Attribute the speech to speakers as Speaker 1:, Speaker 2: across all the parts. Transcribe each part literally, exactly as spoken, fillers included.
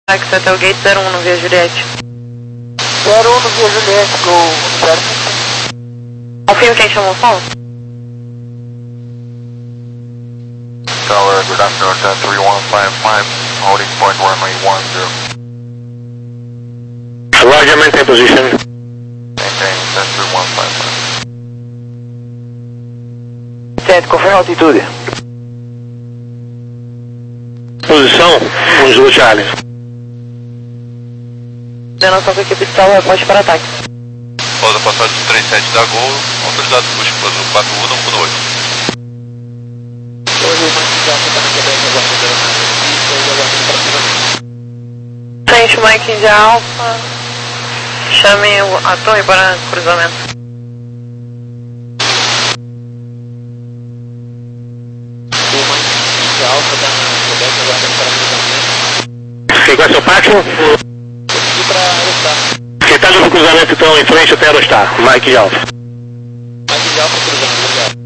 Speaker 1: Táxi até o gate zero um no Via Juliette.
Speaker 2: zero um no Via Juliette, Gol zero cinco.
Speaker 1: Confirma quem chamou o som?
Speaker 3: Tower, good afternoon, ten three one five five, holding point runway one zero.
Speaker 4: Roger, maintain position.
Speaker 3: Maintain ten three one five five.
Speaker 2: Certo, confirma a altitude.
Speaker 4: Posição, um Zulu Charlie.
Speaker 1: Denoção com a equipe Tower, pode para ataque.
Speaker 3: Pousa passagem do três sete da Gol, autorizado push para o quatro um no oito.
Speaker 1: Frente Mike de Alfa, chame a torre para cruzamento.
Speaker 4: Quem qual é seu pátio? Quem está no cruzamento então em frente até Aerostar, Mike de Alfa.
Speaker 2: Mike de Alfa cruzando, obrigado.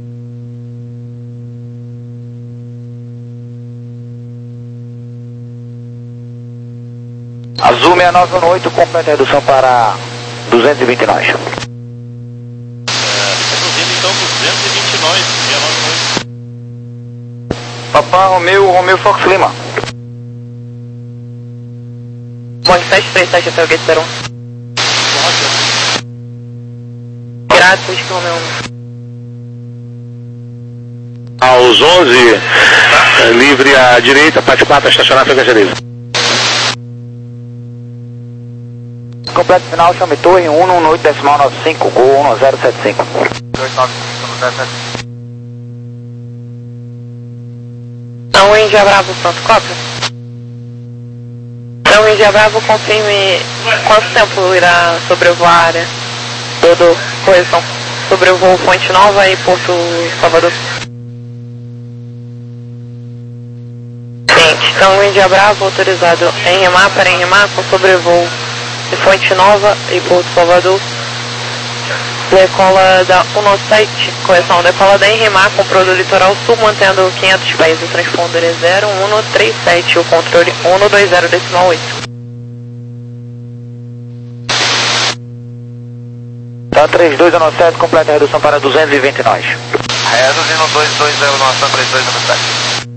Speaker 2: Azul seis nove um oito, completa a redução para duzentos e vinte nós.
Speaker 3: É, reduzindo então duzentos e vinte nós, seis nove um oito.
Speaker 2: Papá Romeu, Romeu Fox Lima.
Speaker 1: Bom, sete três sete até o gate zero um. Pirata, Whisky Romeo um.
Speaker 4: Aos onze, é, livre à direita, parte quatro, estacionar frente à direita.
Speaker 2: Completo final, chame torre um um oito decimal nove cinco, Gol um zero sete cinco.
Speaker 3: dois nove cinco no dez sete.
Speaker 1: Então, Índia Bravo, pronto, cópia. Então, Índia Bravo, confirme quanto tempo irá sobrevoar a área. Todo, correção, sobrevoo Fonte Nova e Porto Salvador. Gente, então, Índia Bravo, autorizado em remar para em remar com sobrevoo de Fonte Nova e Porto Salvador. Decola da um sete, correção, decola da Enrimar com pro do litoral sul, mantendo quinhentos pés. O transponder é zero um três sete, o controle um dois zero decimal oito.
Speaker 2: Tá três dois um sete, completa a redução para duzentos e vinte nós.
Speaker 3: Reduzindo dois dois zero nove três dois um sete.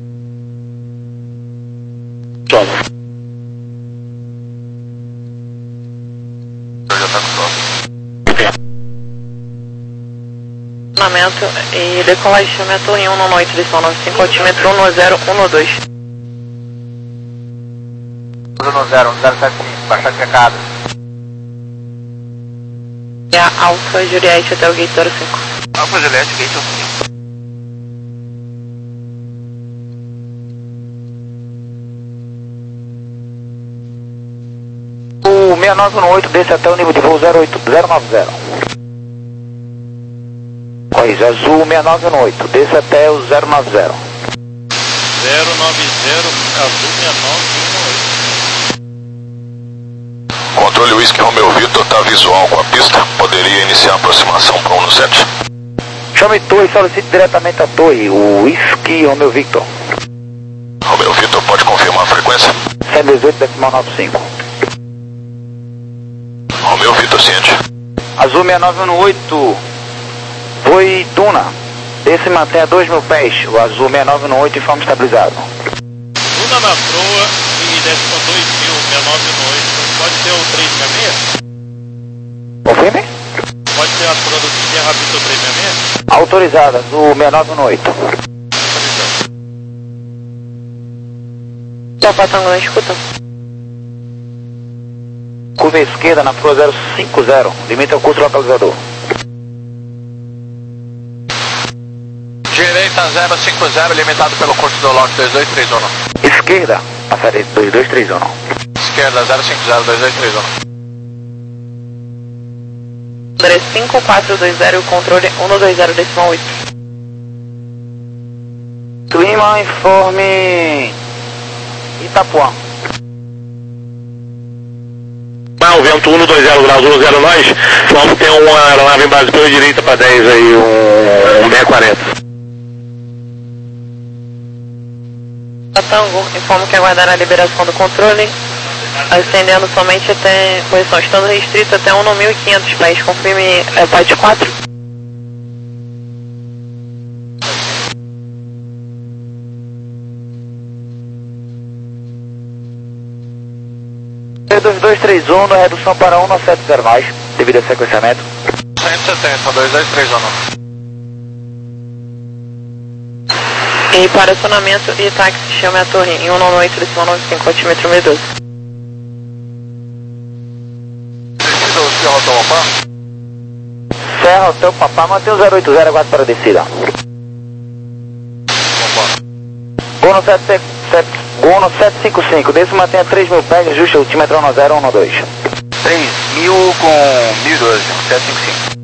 Speaker 4: Toma.
Speaker 3: Já está no próximo.
Speaker 1: Estacionamento e decolagem de chamamento em um oito, direção nove cinco, altímetro um zero um dois.
Speaker 2: um zero um zero sete cinco, bastante recado.
Speaker 1: E a Alfa Juliette até o gate zero cinco.
Speaker 3: Alfa Juliette, gate cinco.
Speaker 2: O seis nove um oito desce até o nível de voo zero oito zero nove zero. Corrige, Azul seis nove um oito, desce até o zero nove zero.
Speaker 3: zero nove zero, Azul seis nove um oito. Controle Whisky Romeo Victor, tá visual com a pista, poderia iniciar a aproximação para um sete.
Speaker 2: Chame torre, solicite diretamente a torre, o Whisky Romeo Victor.
Speaker 3: Romeo Victor, pode confirmar a frequência?
Speaker 2: cento e dezoito decimal nove cinco.
Speaker 3: Romeo Victor, ciente.
Speaker 2: Azul seis nove um oito, Voe Duna, desce e mantém a dois mil pés, o Azul seis nove um oito em forma estabilizada.
Speaker 3: Duna na proa e desce com dois mil, seis nove um oito. Pode ser o três seis seis?
Speaker 2: Confirme?
Speaker 3: Pode ser a proa do Sierra Victor três seis seis?
Speaker 2: Autorizada, Azul seis nove um oito.
Speaker 1: Só Patango, não escuta.
Speaker 2: Curva esquerda na proa zero cinco zero, limita o curso localizador.
Speaker 3: Direita zero cinco zero, limitado pelo curso do lote dois dois três um.
Speaker 2: Esquerda, passaria dois dois três um.
Speaker 3: Esquerda zero cinco zero, dois dois três um.
Speaker 1: André cinco quatro dois zero, controle um dois zero decimal oito.
Speaker 2: Clima, informe Itapuã.
Speaker 4: Ah, o vento um dois zero graus, um zero nós, vamos ter uma aeronave em base pela direita para dez aí, um, um B quarenta.
Speaker 1: Patango, informo que aguardará a liberação do controle Ascendendo somente até, posição estando restrito até um mil e quinhentos pés, confirme, é parte quatro.
Speaker 2: dois dois três um, redução para um nove sete zero nós, devido a sequenciamento.
Speaker 3: cento e setenta, dois dois três um.
Speaker 1: E para acionamento e táxi, chame a torre em um nove oito, decimal nove cinco, altímetro mil e doze.
Speaker 3: Serra Hotel Papá?
Speaker 2: Serra Hotel Papá, mantém o zero oito zero, aguardo para a descida. Gono sete cinco cinco, desse mantenha três mil pés, ajuste altímetro um zero um dois.
Speaker 5: três mil com mil e doze, sete cinco cinco.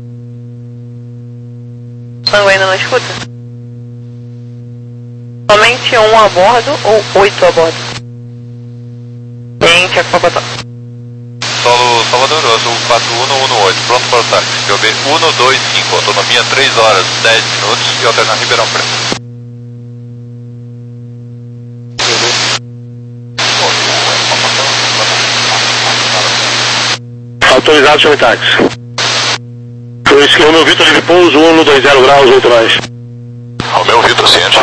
Speaker 1: Tango ainda não escuta? Somente um a bordo ou oito a bordo? Em Chacopató.
Speaker 6: Solo Salvador, azul quatro um um oito, pronto para o táxi. P O B um dois cinco, autonomia três horas, dez minutos e alternar Ribeirão Preto.
Speaker 4: Autorizado, chame táxi. Esquema Vitor Livre Pouso, um dois zero graus, oito nós.
Speaker 6: Romeu Vitor Ciente.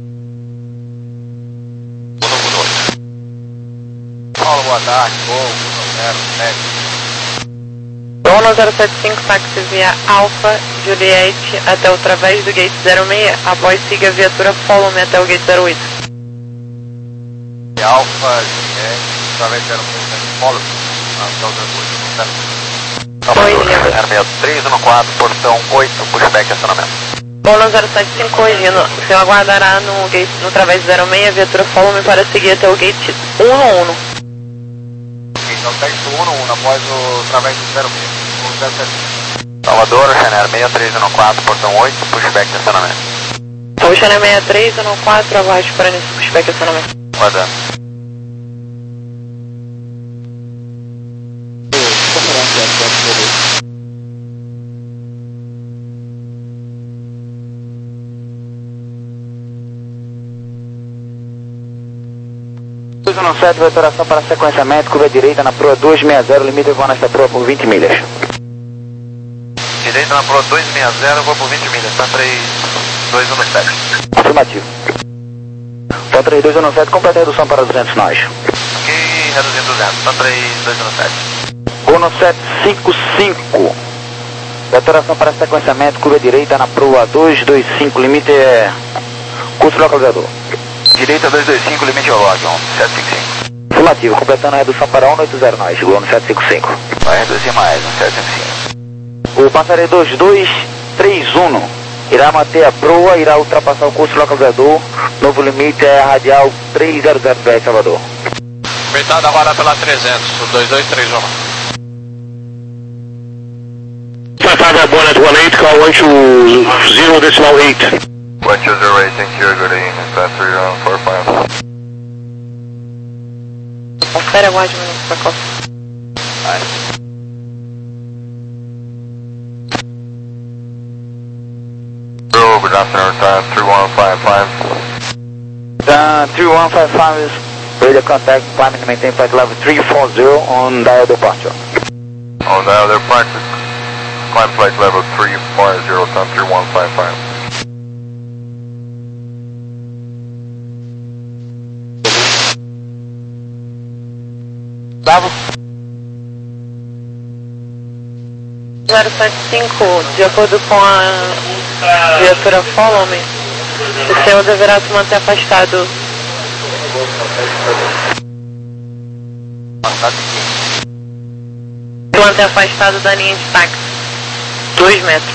Speaker 5: Paulo, boa tarde, voo zero sete.
Speaker 1: Dono zero sete cinco, táxi via Alfa Juliette até o través do gate zero seis, após siga a viatura Follow-me até o gate zero oito.
Speaker 5: Alfa Juliette, através zero seis, Follow-me até o zero oito.
Speaker 1: Corrigindo.
Speaker 5: zero três um quatro, portão oito, pushback acionamento.
Speaker 1: Dono zero sete cinco, corrigindo. O senhor aguardará no, gate, no través do zero seis, a viatura Follow-me para seguir até o gate um um.
Speaker 5: Então segue o um um após o través do zero seis. Salvador, Chanel seis três um quatro, portão oito, pushback acionamento.
Speaker 1: O Chanel seis três um quatro, aguarde para início pushback acionamento.
Speaker 5: Guardando.
Speaker 2: dois um sete, viatoração para sequenciamento, curva direita na proa duzentos e sessenta, limite com esta proa por vinte milhas.
Speaker 5: Direita na proa duzentos e sessenta, vou por vinte milhas, tá três dois um sete.
Speaker 2: Afirmativo. Tá três dois um sete, completa a redução para duzentos nós.
Speaker 5: Ok, reduzindo duzentos, tá três dois um sete.
Speaker 2: Gono sete cinco cinco, viatoração para sequenciamento, curva direita na proa duzentos e vinte e cinco, limite é curso localizador.
Speaker 5: Direita duzentos e vinte e cinco, limite Logion, sete cinco cinco.
Speaker 2: Afirmativo, completando a redução para cento e oitenta nós, Gono sete cinco cinco.
Speaker 5: Vai reduzir mais, um sete cinco cinco.
Speaker 2: O passageiro dois dois três um irá manter a proa, irá ultrapassar o curso localizador, novo limite é a radial trezentos dez Salvador.
Speaker 3: Metade agora pela trezentos, o dois dois três um.
Speaker 4: five five one at one eight, call one two zero decimal eight.
Speaker 6: one two zero eight, thank you, good evening, flight three one four five.
Speaker 1: Confere, aguarde um minuto para copa.
Speaker 6: Good afternoon, time three one five five.
Speaker 2: Uh, three one five five is radio contact, climb and maintain flight level three four zero on dial departure.
Speaker 6: On the other part, climb flight level three four zero, time three one five five.
Speaker 2: Bravo.
Speaker 1: zero sete cinco, de acordo com a viatura Follow-me, o senhor deverá se manter afastado. Se manter afastado da linha de táxi. Dois metros.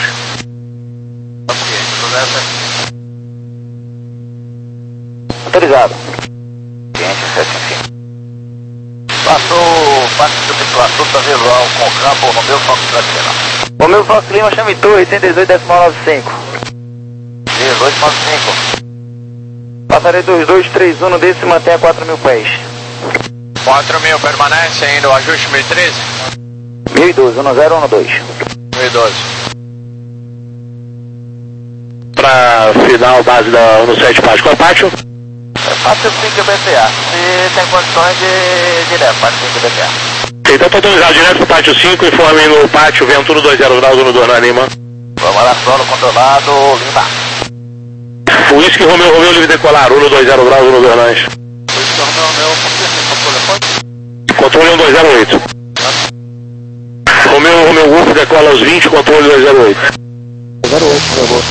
Speaker 2: Autorizado.
Speaker 5: sete cinco cinco. Passou parte do tripulação da visual com o campo Romeu Fox Lima.
Speaker 2: Romeu Fox Lima, chame torre oitenta e dois decimal nove cinco.
Speaker 5: dezoito ponto cinco.
Speaker 2: Passageiro dois dois três um, desse mantém a quatro mil pés.
Speaker 3: quatro mil permanece ainda, o ajuste mil e treze?
Speaker 2: mil e doze, um zero um dois.
Speaker 3: mil e doze.
Speaker 4: Para final base da um sete Pátio. Qual é Pátio?
Speaker 5: Pátio cinco B T A. Se tem condições de direto, Pátio cinco B T A.
Speaker 4: Então tá autorizado direto pro pátio cinco, informe no pátio Venturo dois zero graus no Dornan Lima.
Speaker 5: Vamos lá, solo controlado, Lima.
Speaker 4: Whisky Romeu Romeu livre decolar, um dois zero graus no Dornan.
Speaker 6: Whisky Romeu Romeu, controle,
Speaker 4: Controle um dois zero oito. Romeu Romeu Golf decola aos vinte, controle dois zero oito.
Speaker 2: zero oito, por favor.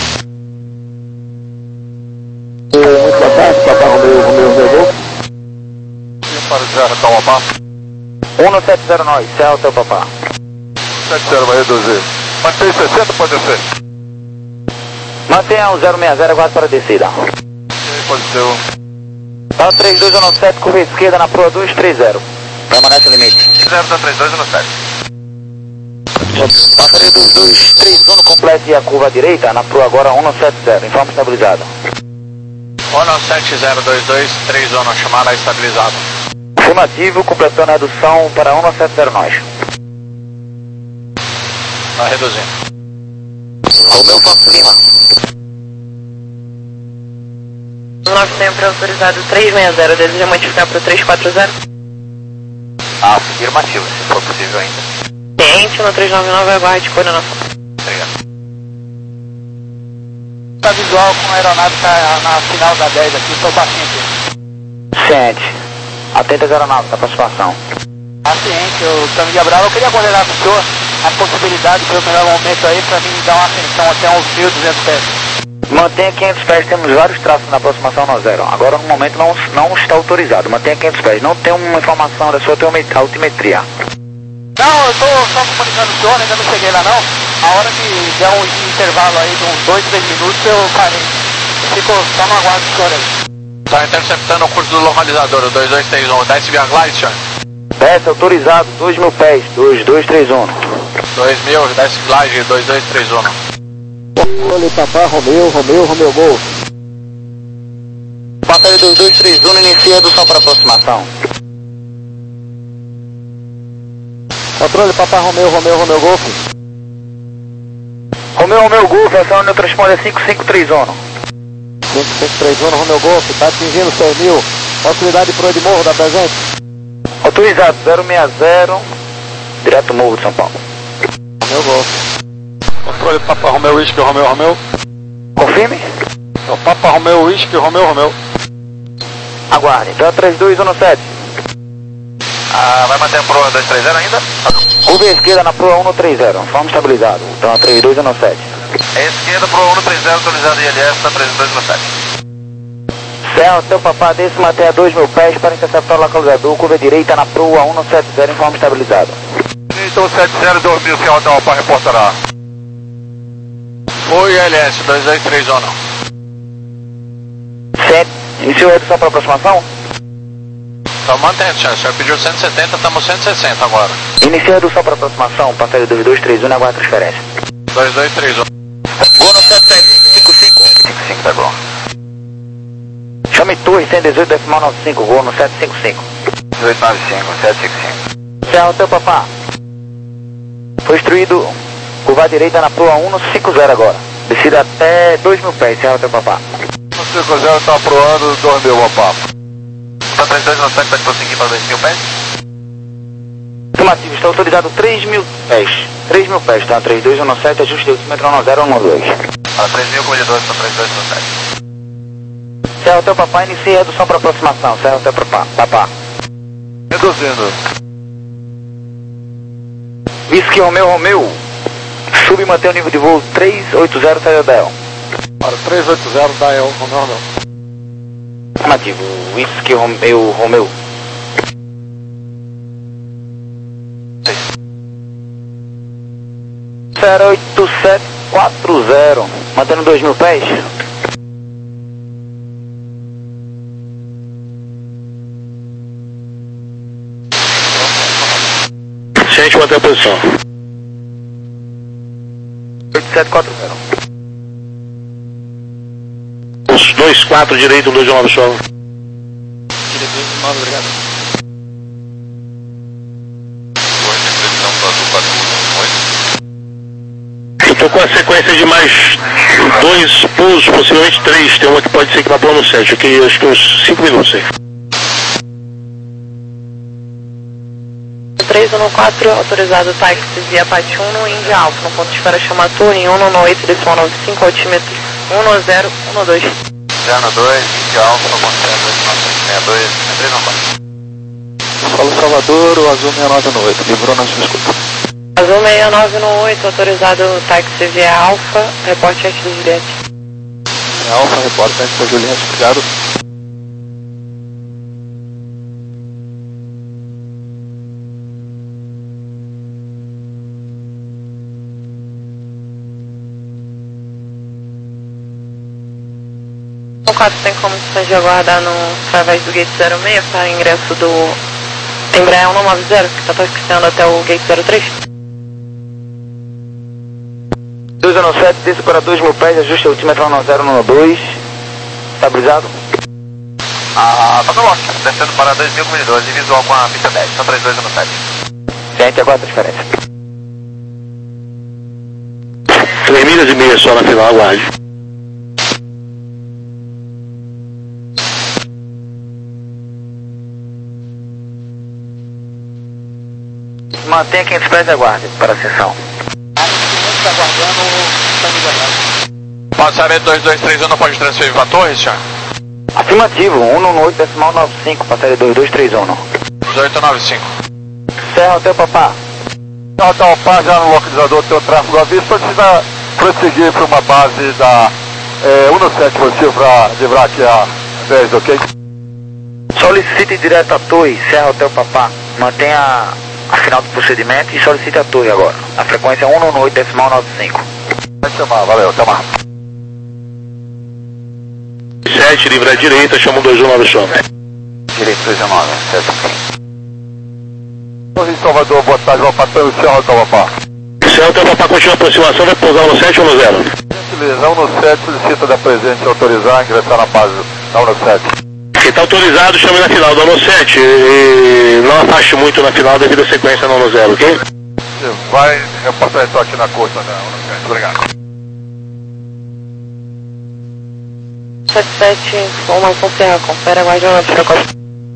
Speaker 2: Muito boa tarde, Papa Romeu Romeu Romeu Golf.
Speaker 6: para o Zé Tauapá.
Speaker 2: um sete zero nove, céu teu papá.
Speaker 6: sete zero vai reduzir. Mantém sessenta, pode descer.
Speaker 2: Mantenha o zero seis zero, aguardo para a descida.
Speaker 6: Pode ser o...
Speaker 2: Tá o três dois um sete, curva esquerda na proa dois três zero. Permanece o limite.
Speaker 5: zero três dois um sete.
Speaker 2: Passaria dos dois três um, complete a curva direita na proa agora um sete zero, informe estabilizado.
Speaker 5: um sete zero dois dois três um, chamada estabilizado.
Speaker 2: Afirmativo, completando a redução para um sete zero nós.
Speaker 5: Tá reduzindo.
Speaker 2: Romeu Fox Lima.
Speaker 1: nove sempre autorizado três seis zero, deseja modificar para o três quatro zero?
Speaker 5: Afirmativo, se for possível ainda.
Speaker 1: Cliente no três nove nove, aguarde coordenação.
Speaker 5: Obrigado.
Speaker 2: Tá visual com a aeronave tá na final da dez aqui, estou paciente. Ciente. Atenta às aeronaves, da participação. Paciente, o Camille Abrava, eu queria coordenar com o senhor a possibilidade pelo melhor momento aí para mim dar uma ascensão até uns mil e duzentos pés. Mantenha quinhentos pés, temos vários traços na aproximação no zero. Agora no momento não, não está autorizado, mantenha quinhentos pés. Não tem uma informação da sua altimetria. Não, eu estou só comunicando o senhor, ainda não cheguei lá não. A hora que der um intervalo aí de uns dois, três minutos eu parei. Eu fico só no aguardo do senhor aí.
Speaker 5: Está interceptando o curso do localizador, o dois dois três um. Desce via glide, senhor.
Speaker 2: Desce autorizado, dois mil pés, dois dois três um.
Speaker 5: dois mil, desce glide, dois dois três um.
Speaker 2: Controle Papá Romeu, Romeu, Romeu Golf. Batalha dos dois três um, inicia a redução para aproximação. Controle Papá Romeu, Romeu, Romeu Golf. Romeu, Romeu Golf, essa união transponder cinco cinco três um. cinco cinco três um, Romeu Golf, está atingindo seis mil. Proximidade pro Edmorro da presente. Autorizado, zero seis zero, direto Morro de São Paulo. Romeu Golf.
Speaker 6: Controle Papa Romeu, Whisky Romeu Romeu.
Speaker 2: Confirme.
Speaker 6: É o Papa Romeu, Whisky Romeu Romeu.
Speaker 2: Aguarde, então três dois um sete.
Speaker 5: Ah, vai manter a proa dois três zero ainda?
Speaker 2: Curva esquerda na proa um três zero, forma estabilizado. Então três dois um sete.
Speaker 5: É esquerda, proa um três zero, autorizado I L S, tá três dois um sete.
Speaker 2: Céu, teu papá, desce manter a dois mil pés para interceptar o localizador. Curva direita na proa um sete zero, em forma estabilizado.
Speaker 6: Então sete zero dois mil, Céu Tauapá, reportará.
Speaker 5: Foi I L S, dois dois três um.
Speaker 2: Cento. Iniciou a redução para aproximação?
Speaker 5: Então mantém, senhor. O senhor pediu cento e setenta, estamos cento e sessenta agora.
Speaker 2: Inicia a redução para aproximação, passageiro dois dois três um, na aguarda transferência.
Speaker 5: dois dois três um.
Speaker 2: Gol no sete sete cinco cinco.
Speaker 5: cinco cinco, tá bom.
Speaker 2: Chame Torre cento e dezoito decimal noventa e cinco, gol no sete cinco cinco.
Speaker 5: dezoito noventa e cinco, sete cinco cinco.
Speaker 2: Céu, teu papá. Foi instruído curva direita na proa um cinco zero agora. Descida até dois mil pés, céu, teu papá.
Speaker 6: cinco zero está aproando dois mil, papá.
Speaker 5: Então três dois um sete, pode prosseguir para dois mil pés?
Speaker 2: Afirmativo, está autorizado três mil pés. três mil pés, tá? três dois um sete, ajuste de altímetro um zero um dois.
Speaker 5: Para três mil, com dois para três dois um sete.
Speaker 2: Céu, teu papá, inicia a redução para aproximação, céu, teu papá. papá.
Speaker 6: Reduzindo.
Speaker 2: Whisky Romeu Romeu. Sub e mantém o nível de voo três oito zero, saída da E L.
Speaker 6: Para três oito zero da E L, Romeu Romeu.
Speaker 2: Afirmativo, Whisky Romeu Romeu. zero oito sete quatro zero, mantendo dois mil pés.
Speaker 4: Gente, manter a posição.
Speaker 2: oito sete quatro zero.
Speaker 4: Os dois quatro direito, um dois nove solo.
Speaker 2: Direito dois nove, obrigado.
Speaker 4: Estou com a sequência de mais dois pousos, possivelmente três. Tem uma que pode ser que vá para o ano sete, ok? Acho que uns cinco minutos aí.
Speaker 1: três um quatro, autorizado táxi via Pati um, Índia Alfa, no ponto de espera chama turno, em um oito, decimal nove cinco, altímetro um zero um dois.
Speaker 5: zero dois, Índia Alfa, ponto sessenta e dois, três um quatro.
Speaker 2: Fala Salvador, o Azul sessenta e nove no oito, livrou na sua escuta.
Speaker 1: Azul sessenta e nove no oito, autorizado táxi via Alfa, reporte antes do Juliette.
Speaker 2: É Alfa, reporte antes da Juliette, obrigado.
Speaker 1: O quatro tem condições de aguardar no, através do gate zero seis para ingresso do Embraer um nove zero, que está taxiando até o gate zero três.
Speaker 2: dois um sete, desce para dois mil pés, ajuste altímetro um zero um dois, estabilizado.
Speaker 5: Ah, tá no lock, descendo para dois mil e doze, visual com a pista dez, são três dois um sete.
Speaker 2: Gente, aguarda a diferença.
Speaker 4: Três milhas e meia só na final, aguarde.
Speaker 2: Mantenha quinhentos pés e aguarde para a sessão.
Speaker 5: Está aguardando o Camilo Abraço.
Speaker 6: Passaredo dois dois três um, não pode transferir para a torre, senhor?
Speaker 2: Afirmativo, um um oito, decimal nove cinco, passaria dois dois três um.
Speaker 6: dezoito nove cinco.
Speaker 2: Serra Hotel Papá.
Speaker 7: Serra Hotel Papá, já no localizador do teu tráfego à vista, precisa prosseguir para uma base da é, um sete positivo para livrar aqui a dez, ok?
Speaker 2: Solicite direto à torre, Serra Hotel Papá. Mantenha a final do procedimento e solicite a torre agora. A frequência é um um oito, decimal nove cinco.
Speaker 7: Vai chamar, valeu, até mais.
Speaker 4: sete, livre à direita, chama um dois um nove chama.
Speaker 2: Direito dois um nove, certo sim.
Speaker 7: Torre de Salvador, boa tarde, vou passar o Serra Hotel Papá.
Speaker 4: Serra Hotel Papá continua a aproximação, vai pousar no sete ou no zero?
Speaker 7: Gentileza, um sete solicita da presente autorizar ingressar na base da um sete.
Speaker 4: Quem está autorizado, chame na final do ano sete e não afaste muito na final devido à sequência no ano zero, ok?
Speaker 7: Vai, eu passo então aqui na costa da um sete, obrigado.
Speaker 1: sete sete, informação Serra, confere a guardiã na frequência.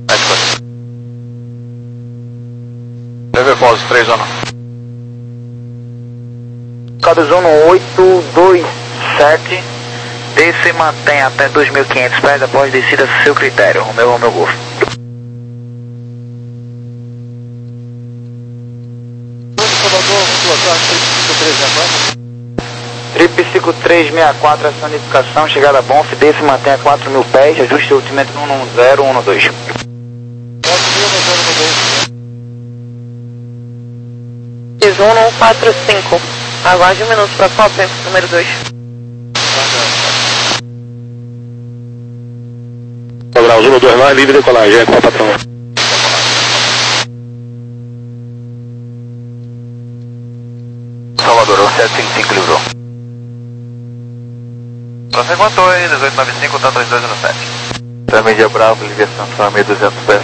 Speaker 6: T V Pause três um.
Speaker 2: Cados um oito dois sete, desce e mantém até dois mil e quinhentos pés após descida a seu critério. O meu, o meu Golfo. Trip cinco três seis quatro, essa unificação, chegada a Bonf, desce e mantém a quatro mil pés, ajuste o altímetro um um zero um dois.
Speaker 1: um um quatro cinco, aguarde um minuto para Copa, número dois.
Speaker 4: Grau um dois nove, livre decolagem, é com a patrão.
Speaker 2: Salvador, um sete cinco cinco livrou.
Speaker 5: Prossegue com a torre, dezoito nove cinco, tá três dois um sete.
Speaker 2: Também de Bravo, ligação para mil e duzentos pés.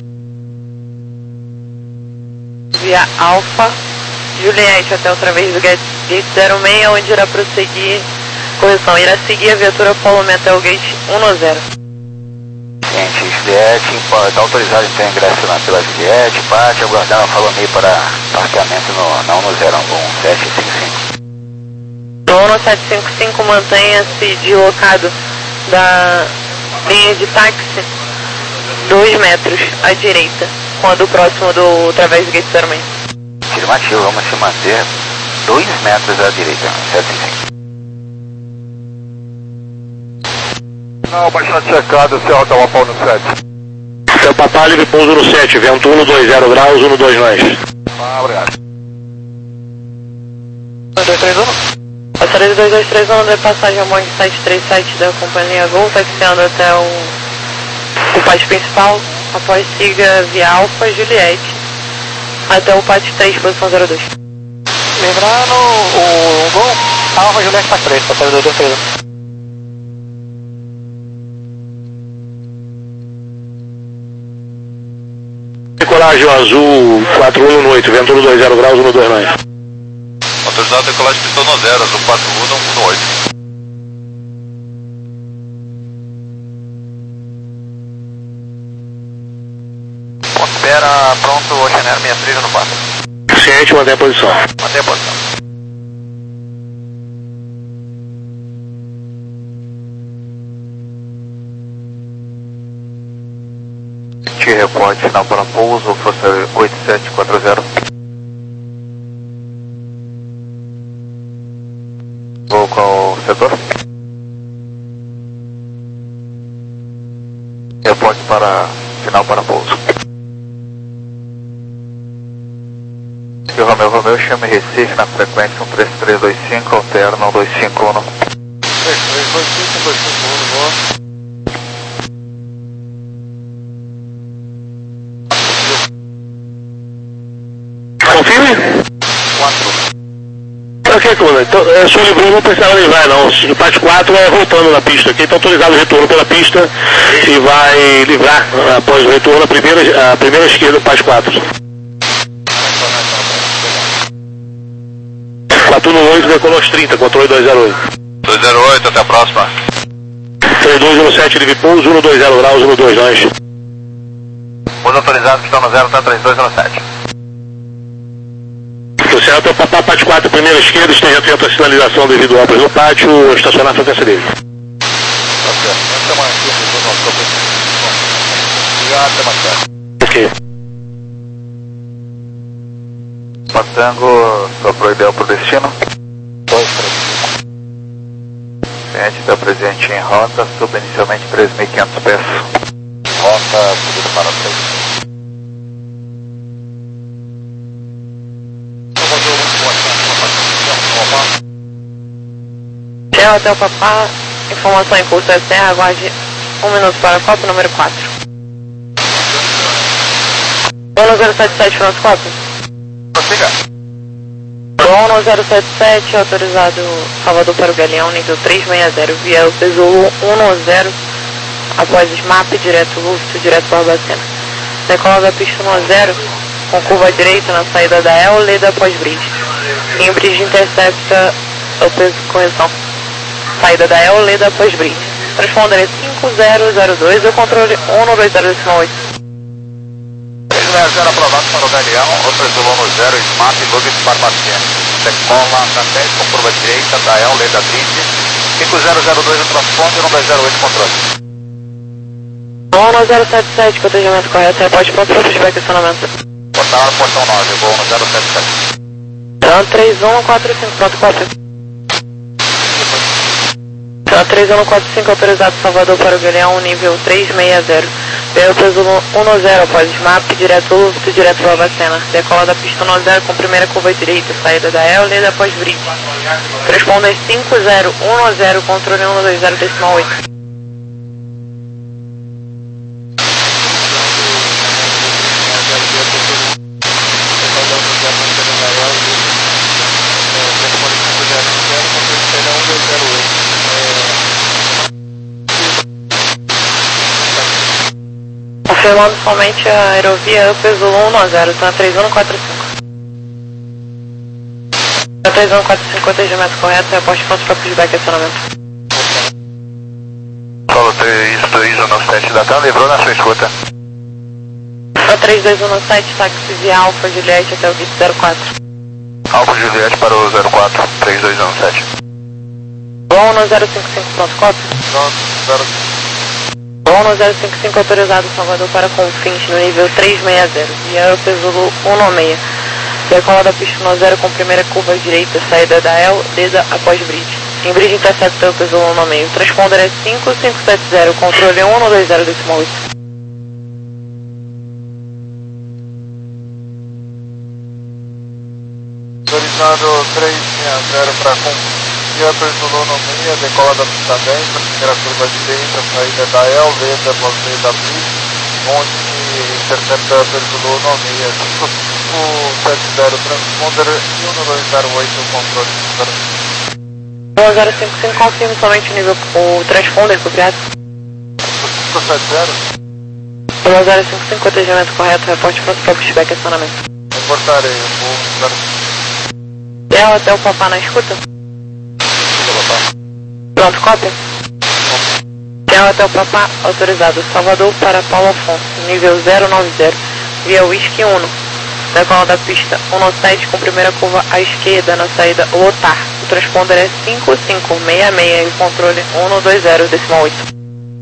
Speaker 1: Via Alfa, Juliette até outra vez do gate, gate zero seis, onde irá prosseguir, correção, irá seguir a viatura Polo até o gate um zero.
Speaker 2: Gente, Juliette, está autorizado então ingresso na pela Juliette, parte, aguardando a Falomei para parqueamento no, na um zero um sete cinco cinco.
Speaker 1: No um sete cinco cinco, mantenha-se deslocado da linha de táxi dois metros à direita, quando próximo do através do gate zero seis.
Speaker 2: Afirmativo, vamos se manter dois metros à direita, sete cinco cinco.
Speaker 7: Não, baixado checado, Serra Hotel Papá no sete.
Speaker 4: Seu Papá, livre pouso no sete, vento um dois zero graus, um dois nós.
Speaker 7: Ah, obrigado.
Speaker 1: dois três um. Passaria de dois dois três um, de passagem a Boeing sete três sete da companhia Gol, taxiando até o, o pátio principal, após siga via Alfa Juliette até o pátio três, posição zero dois.
Speaker 2: Lembrando, o Gol, Alfa Juliette para três, passaria dois dois três um.
Speaker 4: Decolagem azul quatro um no oito, vento um dois zero graus, um dois nós.
Speaker 6: autorizado decolagem pistão no zero, azul quatro um um oito.
Speaker 5: Espera, pronto, Ocean Air sessenta e três no quatro.
Speaker 4: Ciente, mantém a posição.
Speaker 5: Mantém a posição.
Speaker 7: Te reporte final para pouso, força oito sete quatro zero. Vou com o setor. Reporte para final para pouso. E o Romeu Romeu chama Recife na frequência um três três dois cinco, alterna um dois cinco um.
Speaker 5: três três dois cinco, dois cinco um, boa.
Speaker 4: Confirme?
Speaker 5: quatro.
Speaker 4: Ok, comandante. Então, é, só livrou, não precisava livrar não. O parte quatro é voltando na pista aqui. Está autorizado o retorno pela pista e vai livrar após o retorno a primeira, a primeira esquerda do parte quatro. quatro um oito, decolou aos trinta, controle dois zero oito.
Speaker 6: dois zero oito, até a próxima.
Speaker 4: três dois zero sete, livre pouso, um dois zero graus, um dois dois.
Speaker 5: Os autorizados que estão no zero, tá três dois zero sete.
Speaker 4: O certo é o papá parte quatro, primeira esquerda, esteja atento à sinalização devido a obras no pátio, estacionar a frequência dele.
Speaker 7: Tá certo. Essa é uma aqui,
Speaker 4: Ok.
Speaker 7: Patango, só pro ideal pro destino.
Speaker 5: dois três.
Speaker 7: Cliente está presente em rota, sub inicialmente três mil e quinhentos pés.
Speaker 5: Rota, subido para três.
Speaker 1: Shell Hotel Papá, informação em curso é terra, aguarde um minuto para copo número quatro. Bono zero sete sete, pronto, copo.
Speaker 5: Prossiga.
Speaker 1: Bono zero sete sete, autorizado Salvador para o Galeão, nível trezentos e sessenta, via o Peso um zero, após S M A P, direto Luft, direto Barbacena. Decola da pista um zero, com curva direita na saída da El, Leda após bridge. Em bridge intercepta o peso de correção. Saída da El, Leda após bridge. Transponder é cinco zero zero dois, o controle um dois zero oito.
Speaker 5: três zero zero aprovado para o Galeão, autorizou no zero, S M A P, Luft, Barbacena. Decola também com curva direita da El, Leda bridge. cinco zero zero dois, o transponder, um dois zero oito, controle.
Speaker 1: um zero sete sete, cotejamento correto, repórte pronto para feedback acionamento.
Speaker 5: Portal, portão nove, voo no zero sete sete.
Speaker 1: Então três um quatro cinco, pronto, cópia. Então três um quatro cinco, autorizado Salvador para o Galeão, nível trezentos e sessenta. Veio o peso um zero após S M A P, direto Luft, direto Barbacena. Decola da pista um zero com primeira curva direita, saída da El, Leda após bridge. Transponder cinco zero um zero, controle um dois zero oito. Confirmando somente a aerovia peso um zero, tá três um quatro cinco. Tá três um quatro cinco, atendimento correto, reposte pronto para feedback e acionamento.
Speaker 7: Solo três dois um sete da TAM, livrou na sua escuta.
Speaker 1: Tá três dois um sete, táxi via Alfa Juliette até o Git zero quatro.
Speaker 7: Alfa Juliette para o zero quatro, três dois um sete.
Speaker 1: Bom no zero cinco cinco, pronto, cópia.
Speaker 7: Pronto, zero
Speaker 1: Bom no zero cinco cinco, autorizado Salvador para Confins no nível trezentos e sessenta, via o peso um seis. Decola da pista um zero com primeira curva direita, saída da El, Leda após bridge. Em bridge intercepta o peso um seis. Transponder é cinco cinco sete zero, controle um dois zero oito.
Speaker 7: Autorizado três seis zero para cumprir a persulonomia, decola da pista dez, primeira curva direita, saída da El, Leda após Leda bridge, onde intercepta a persulonomia, cinco cinco sete zero, transponder e um dois zero oito, controle
Speaker 1: um zero cinco cinco, confirme somente o nível, o transponder copiado.
Speaker 7: cinco sete zero.
Speaker 1: um zero cinco cinco, atendimento correto, reporte pronto para feedback e acionamento.
Speaker 7: Reportarei, eu vou...
Speaker 1: Del Hotel Papá na escuta? Pronto, cópia? Del Hotel Papá, autorizado Salvador para Paulo Afonso, nível zero nove zero, via Whisky um. Decola da pista um sete com primeira curva à esquerda na saída Lotar. O transponder é cinco cinco seis seis e o controle um dois zero decimal oito.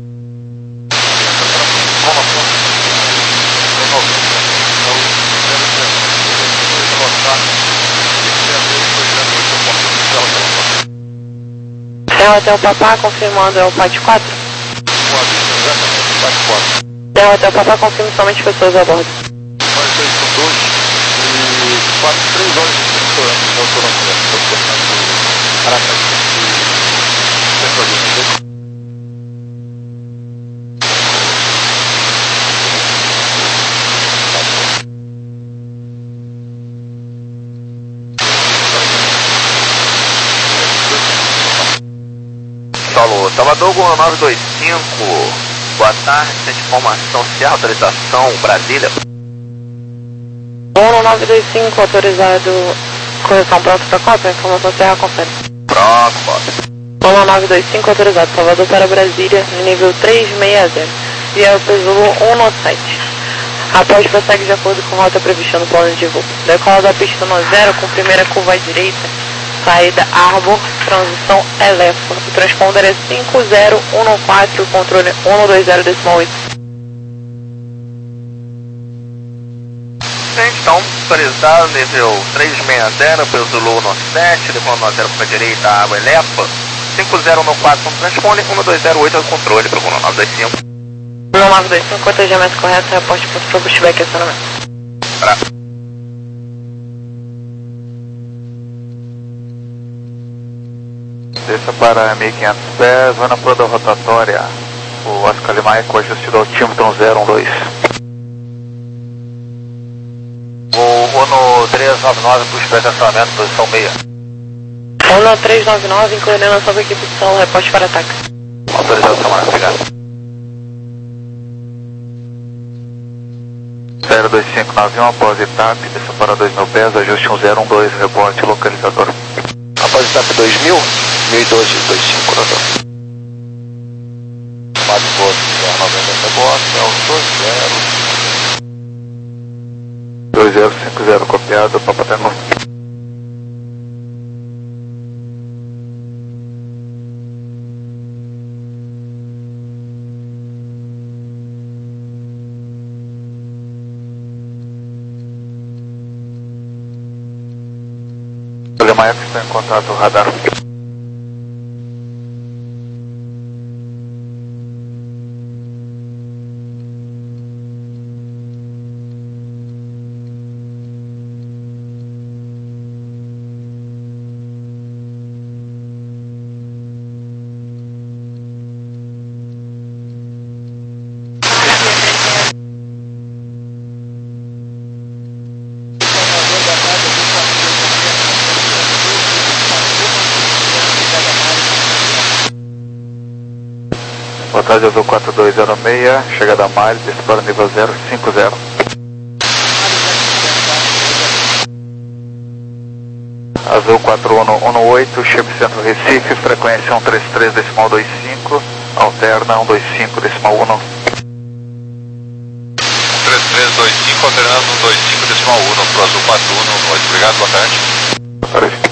Speaker 1: Del Hotel Papá confirmando é o P A T quatro. Del Hotel Papá confirma somente pessoas a bordo.
Speaker 7: Quase três horas de autonomia.
Speaker 5: Solo, Salvador nove dois cinco, boa tarde, sem informação se há autorização, Brasília.
Speaker 1: um nove dois cinco, autorizado, correção pronto para cópia, informação Serra confere.
Speaker 5: Pronto, cópia.
Speaker 1: um nove dois cinco, autorizado, Salvador para Brasília, nível três seis zero, via Pesulo um sete. Após prossegue de acordo com a rota prevista no plano de voo. Decola da pista no zero com primeira curva à direita, saída Arbor, transição Elefa. O transponder é cinco zero um quatro, controle um dois zero decimal oito.
Speaker 5: Então, autorizado, nível três seis zero, pelo Zulu um sete, depois um zero para a direita, água Elefa, cinco zero um quatro no transponder, um dois zero oito é o controle, pelo um nove dois cinco.
Speaker 1: um nove dois cinco, atendimento correto, reporte ponto para o pushback e acionamento.
Speaker 5: Pra...
Speaker 7: Desça para mil e quinhentos pés, zona proda rotatória. O Oscar Lima com ajuste do altímetro zero um dois.
Speaker 5: O ONU três nove nove, pushback e acionamento, posição meia.
Speaker 1: ONU três nove nove, coordenação da equipe de solo, reporte para ataque.
Speaker 5: Autorizado, camarada, obrigado.
Speaker 7: zero dois cinco nove um, após etap, desça para dois mil pés, ajuste um zero um dois, reporte localizador.
Speaker 5: Após etap dois mil, mil e doze, dois cinco, doutor. Tomado posto, zero noventa, rebote, é o dois zero.
Speaker 7: dois zero cinco zero, copiado, Papateno. Alemanha que está em contato, radar. Boa tarde, Azul quatro dois zero seis, chegada a Miles, desce para nível zero cinco zero. Azul quatro um um oito, Chip Centro Recife, frequência um três três decimal vinte e cinco, alterna um dois cinco decimal um.
Speaker 6: um três três dois cinco, alternando um dois cinco decimal um, pro Azul quatro um um oito, obrigado, boa tarde.
Speaker 7: Boa tarde.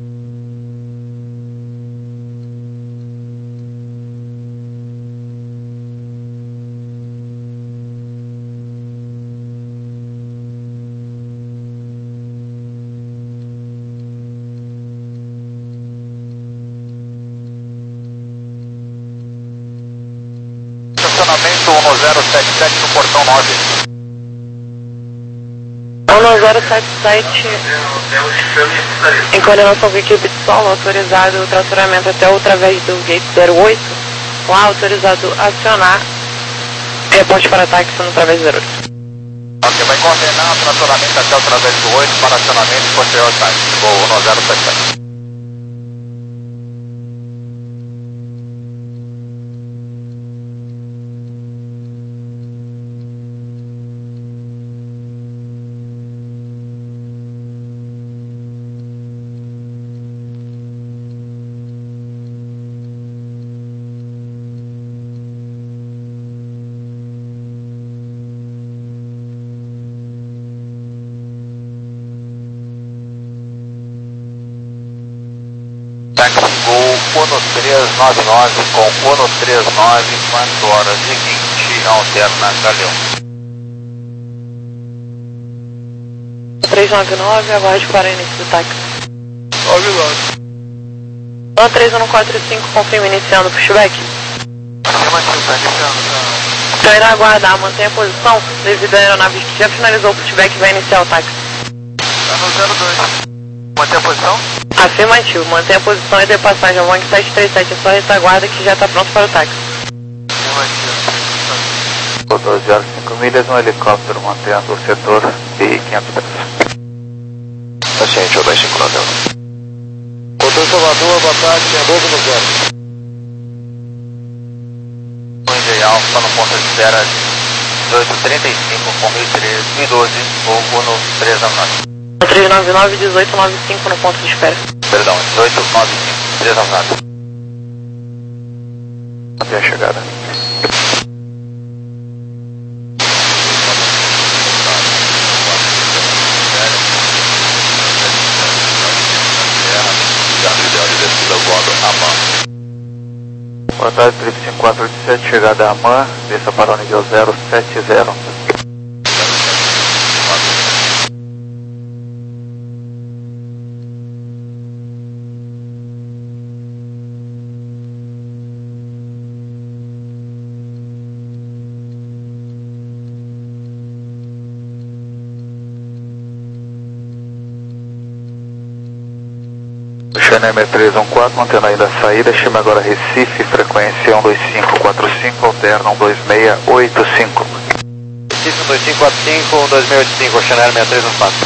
Speaker 5: Estacionamento um zero sete sete no portão nove.
Speaker 1: ONU zero sete sete, em coordenação com a equipe de solo, autorizado o tratoramento até o através do gate zero oito, lá autorizado acionar, reporte para ataque sendo através do zero oito.
Speaker 5: Ok, vai coordenar o tracionamento até o através do oito para acionamento e posterior ataque. Vou no zero sete sete. Uno três nove nove com Uno três nove, quatro horas e vinte, alterna Galeão.
Speaker 1: três nove nove, aguarde para início do táxi.
Speaker 7: nove nove.
Speaker 1: Uno três um quatro cinco, confirma iniciando o pushback.
Speaker 7: Afirmativo, tá iniciando, tá.
Speaker 1: Então irá aguardar, mantenha a posição, devido à aeronave que já finalizou o pushback e vai iniciar o táxi.
Speaker 7: Tá no zero dois. Mantém a posição?
Speaker 1: Afirmativo, mantenha a posição e dê passagem ao Boeing sete três sete, é só retaguarda que já está pronto para o táxi.
Speaker 7: Afirmativo.
Speaker 5: doze horas e cinco milhas, um helicóptero mantendo o setor de quinhentos pés. Paciente, o dois cinco nove um.
Speaker 7: Doutor Salvador, boa tarde, minha doze no zero.
Speaker 5: India Alfa no ponto de espera dezoito trinta e cinco com mil e doze, voo no três nove nove.
Speaker 1: três nove nove, dezoito nove cinco no ponto de espera.
Speaker 5: Perdão, dezoito nove cinco, três nove nove. Até a chegada. Boa tarde, trip cinco quatro oito sete, chegada a Amman, desça para o nível zero sete zero. Xanem três um quatro, mantendo ainda a saída, chama agora Recife, frequência um dois cinco quatro cinco, alterna um dois seis oito cinco. Recife um dois cinco quatro cinco, um dois seis oito cinco, Xanem seis três um quatro.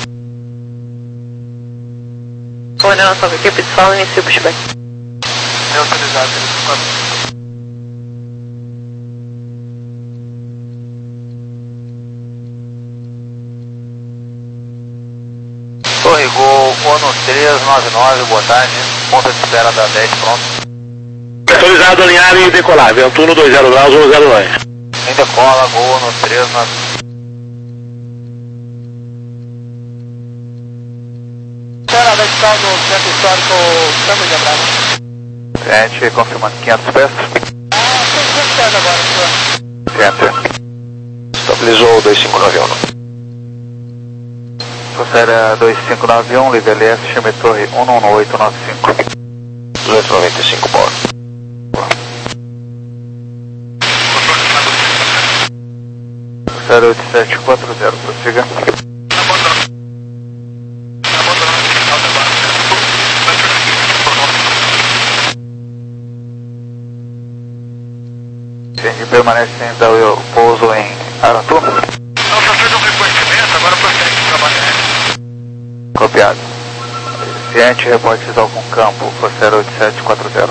Speaker 1: Coordenação da equipe de solo, inicia o pushback.
Speaker 7: Neutralizado, três um quatro.
Speaker 5: Torre Gol, Uno três nove nove, boa tarde, ponta de espera da dez, pronto.
Speaker 4: Autorizado, alinhar e decolar, Ventuno dois zero graus, um zero nove.
Speaker 5: Em decola, Gol, Uno três nove.
Speaker 7: Espera, da escala do centro histórico, câmbio de abraço.
Speaker 5: Gente, confirmando quinhentos pés.
Speaker 7: Ah, seiscentos pés agora, senhor.
Speaker 5: Enter. Estabilizou dois cinco nove um. Força Aérea dois cinco nove um, L V S, chame Torre um um oito nove cinco. duzentos e noventa e cinco, boa. Força Aérea oito sete quatro zero, prossiga. Entendi, permanece ainda o pouso em Aratu?
Speaker 7: Não, só fez um reconhecimento, agora prossegue de trabalhar.
Speaker 5: Copiado. Ciente, reportes algum campo, Força Aérea oito sete quatro zero.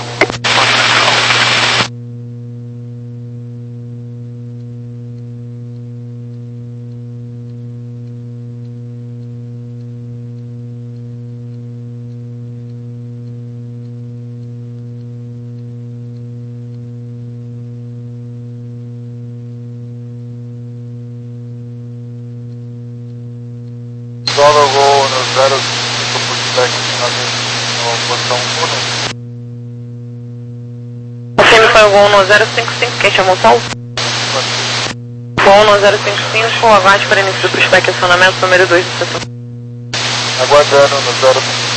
Speaker 7: Dólar Gol no zero cinco, pushback na posição um.
Speaker 1: Confirme foi o Gol no zero cinco cinco, quem chamou o Paulo? Gol no zero cinco cinco, aguarde para início do pushback, acionamento número dois do setor.
Speaker 7: Aguardando no zero cinco.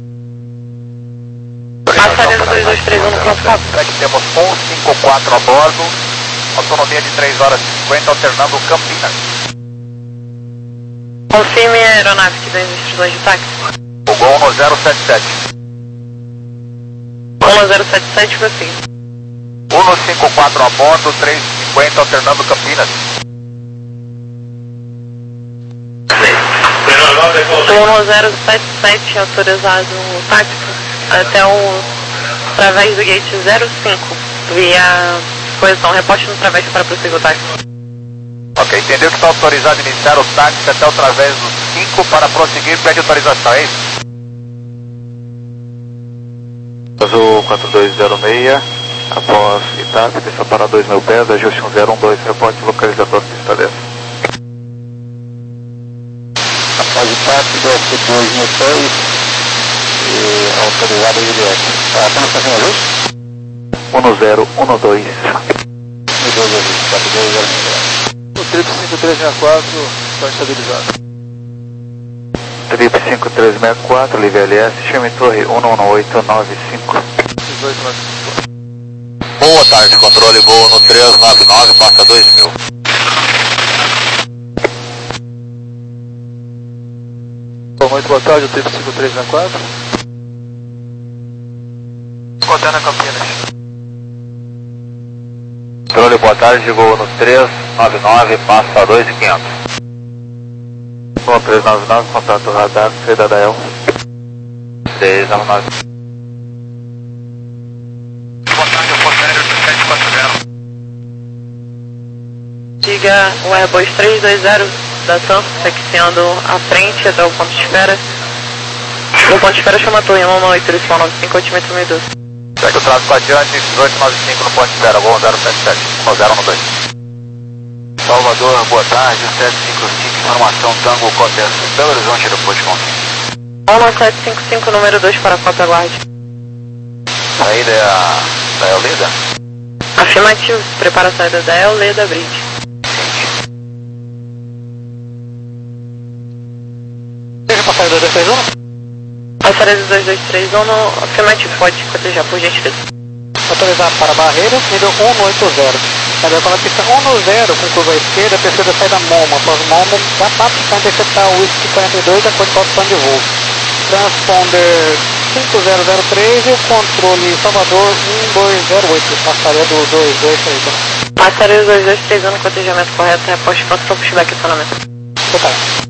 Speaker 1: Passarela dois dois três um no pronto cabo.
Speaker 5: Aqui temos um cinco quatro a bordo, autonomia de três horas e cinquenta, alternando Campinas.
Speaker 1: Confirme a aeronave que deu as instruções de táxi.
Speaker 5: O Gol no zero sete sete.
Speaker 1: Gol no zero sete sete, prossiga.
Speaker 5: um cinco quatro a bordo, três cinquenta, alternando Campinas.
Speaker 1: Gol no zero sete sete, autorizado o táxi até o através do gate zero cinco, via posição, reporte no través para prosseguir o táxi.
Speaker 5: Ok, entendeu que está autorizado a iniciar o táxi até o través do cinco para prosseguir, pede autorização, é isso? Azul quatro dois zero seis, após Itape, desça para dois mil pés, ajuste um zero um dois, reporte localizador pista dez.
Speaker 7: Após Itape, desce dois mil pés,
Speaker 2: e autorizado Juliette. Estamos fazendo a luz? um zero um dois.
Speaker 7: O trip cinco três seis quatro está estabilizado.
Speaker 2: Trip cinco três seis quatro, Live L S, chame torre um um oito nove cinco.
Speaker 7: dezoito nove cinco.
Speaker 6: Boa tarde, controle voo no três nove nove, passa dois mil.
Speaker 7: Muito boa tarde, o trip cinco três seis quatro.
Speaker 2: Contando Campinas. Controle, boa tarde, voo no três nove nove, passa dois mil e quinhentos. Bom, três nove nove, contato radar, saída da El. três nove nove.
Speaker 5: Boa tarde, eu posso sair do sete quatro zero.
Speaker 1: Diga o Airbus trezentos e vinte da TAM, taxiando à frente até o ponto de espera. O ponto de espera chama a torre um um oito, três nove cinco, oito meio dois.
Speaker 5: Segue o tráfego adiante, dezoito nove cinco no ponto de espera, voo zero sete sete, um zero um dois.
Speaker 2: Salvador, boa tarde, sete cinco cinco, informação Tango Coter, Belo Horizonte, aeroporto de Confins.
Speaker 1: um sete cinco cinco, número dois para a Cota Aguarde.
Speaker 2: Saída é a da El Leda?
Speaker 1: Afirmativo, se prepara a saída da El Leda Bridge.
Speaker 2: Seja para a saída dois três um?
Speaker 1: Passaria de dois dois três um, afirmativo, pode cotejar por gentileza.
Speaker 2: Autorizado para barreira, nível um oito zero. Saída para a pista um zero, com curva à esquerda, terceira saída Momo. Após Momo, da P A P para interceptar o Whisky quarenta e dois, de acordo com o plano de voo. Transponder cinco zero zero três e o controle Salvador um dois zero oito. Passaria do dois dois três um.
Speaker 1: Passaria do dois dois três um no cotejamento correto, reposte pronto para pushback e acionamento.
Speaker 2: Total.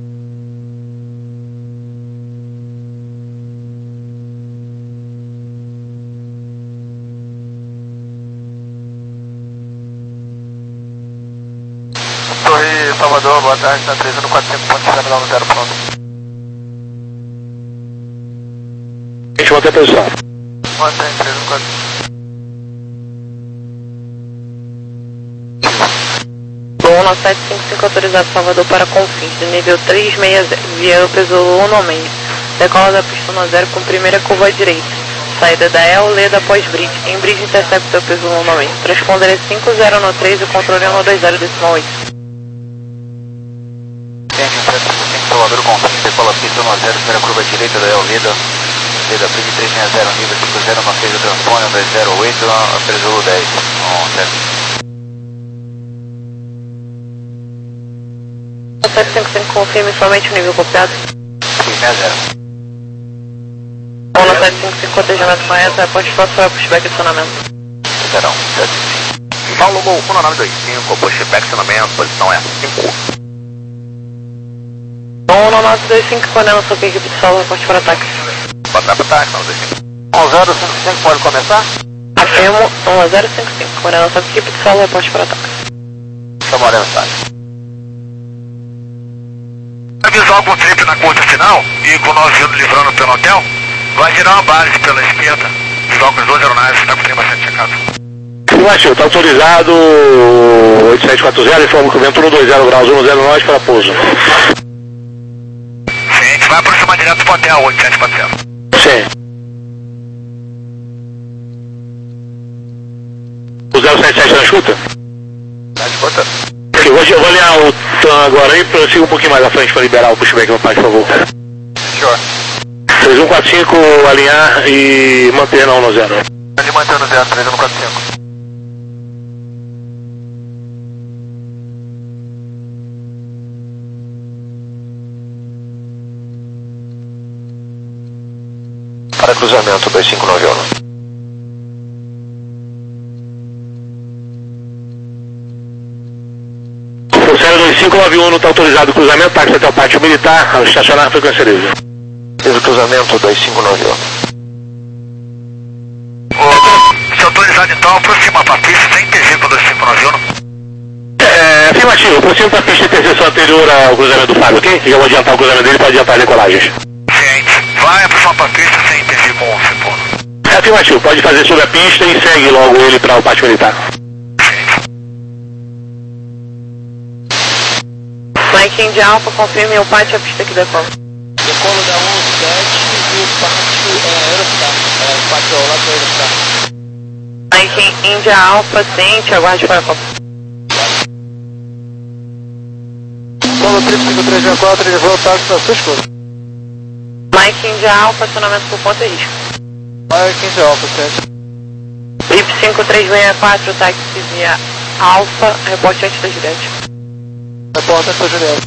Speaker 5: Torre Salvador, boa tarde, está três um quatro cinco, ponto de espera, no zero pronto.
Speaker 4: A gente mantém a posição.
Speaker 5: Mantém, três um quatro cinco.
Speaker 1: Voo nove sete cinco cinco autorizado Salvador para Confins, de nível trezentos e sessenta, via Peso um no meio. Decola da pista um zero com primeira curva à direita. Saída da El Leda após bridge. Em bridge intercepta o Peso um no meio. Transponder é cinco zero um três e o controle é um dois zero decimal oito.
Speaker 2: Salvador Confins, decola pista um zero, primeira curva à direita da El Leda. Leda Bridge trezentos e sessenta, nível cinco zero um seis, transpone um dois zero oito, Peso dez.
Speaker 1: sete cinco cinco confirme somente o nível copiado.
Speaker 2: seis zero.
Speaker 1: um sete cinco cinco cotejamento correto, reposte pronto para pushback e acionamento.
Speaker 2: Verão, sete cinco.
Speaker 5: Paulo Gol, um nove dois cinco, pushback, acionamento, posição é cinco.
Speaker 1: um nove dois cinco, coordenando sua equipe de solo, reposte para ataque.
Speaker 5: Boa tarde, ataque, nove dois cinco.
Speaker 2: um zero cinco cinco, pode começar?
Speaker 1: Afirmo um zero cinco cinco, coordenando sua equipe de solo, reposte para ataque.
Speaker 2: Chamou a mensagem.
Speaker 5: Avisar algum trip na curta final e com nós vindo livrando pelo hotel, vai virar uma base pela esquerda. Avisar com as duas aeronaves, está com o trem bastante checado.
Speaker 4: Afirmativo, está autorizado oito sete quatro zero, informa que o vento um dois zero graus, um zero nove para pouso.
Speaker 5: Sim, a gente vai aproximar direto para o hotel oito sete quatro zero.
Speaker 4: Sim. O zero sete sete na escuta?
Speaker 5: Tá escutando.
Speaker 4: Eu vou, eu vou alinhar o TAM agora aí, para eu seguir um pouquinho mais à frente para liberar o pushback, meu pai, por favor.
Speaker 5: Sure.
Speaker 4: três um quatro cinco, alinhar e manter na um zero.
Speaker 5: Ali mantendo zero, três um quatro cinco.
Speaker 2: Para cruzamento dois cinco nove um.
Speaker 4: O zero dois cinco nove um está autorizado o cruzamento, táxi até o pátio militar, ao estacionar a frequência livre.
Speaker 2: Fez o cruzamento dois cinco nove um.
Speaker 5: Ô, se autorizado então, aproxima para a pista sem T G para dois cinco nove um.
Speaker 4: É, afirmativo, aproxima para a pista de interseção anterior ao cruzamento do Fábio, ok? Já vou adiantar o cruzamento dele para adiantar as decolagens.
Speaker 5: Gente, vai aproximar para a pista sem T G com o Cipono.
Speaker 4: É afirmativo, pode fazer sobre a pista e segue logo ele para o pátio militar.
Speaker 1: Mike de Alfa, confirme o pátio e a pista que decola.
Speaker 2: Decolo da onze sete e o pátio é bateu, lá dois, tá?
Speaker 1: Mike Índia Alfa, ciente, aguarde para a Copa.
Speaker 7: Solo triplo cinco três seis quatro, ele voa o táxi na sua escuta.
Speaker 1: Mike Índia Alfa, acionamento por conta e risco.
Speaker 7: Mike Índia Alfa, ciente.
Speaker 1: VIP cinco três seis quatro, táxi via Alfa, reporte antes da Juliette.
Speaker 7: Reporte antes da Juliette.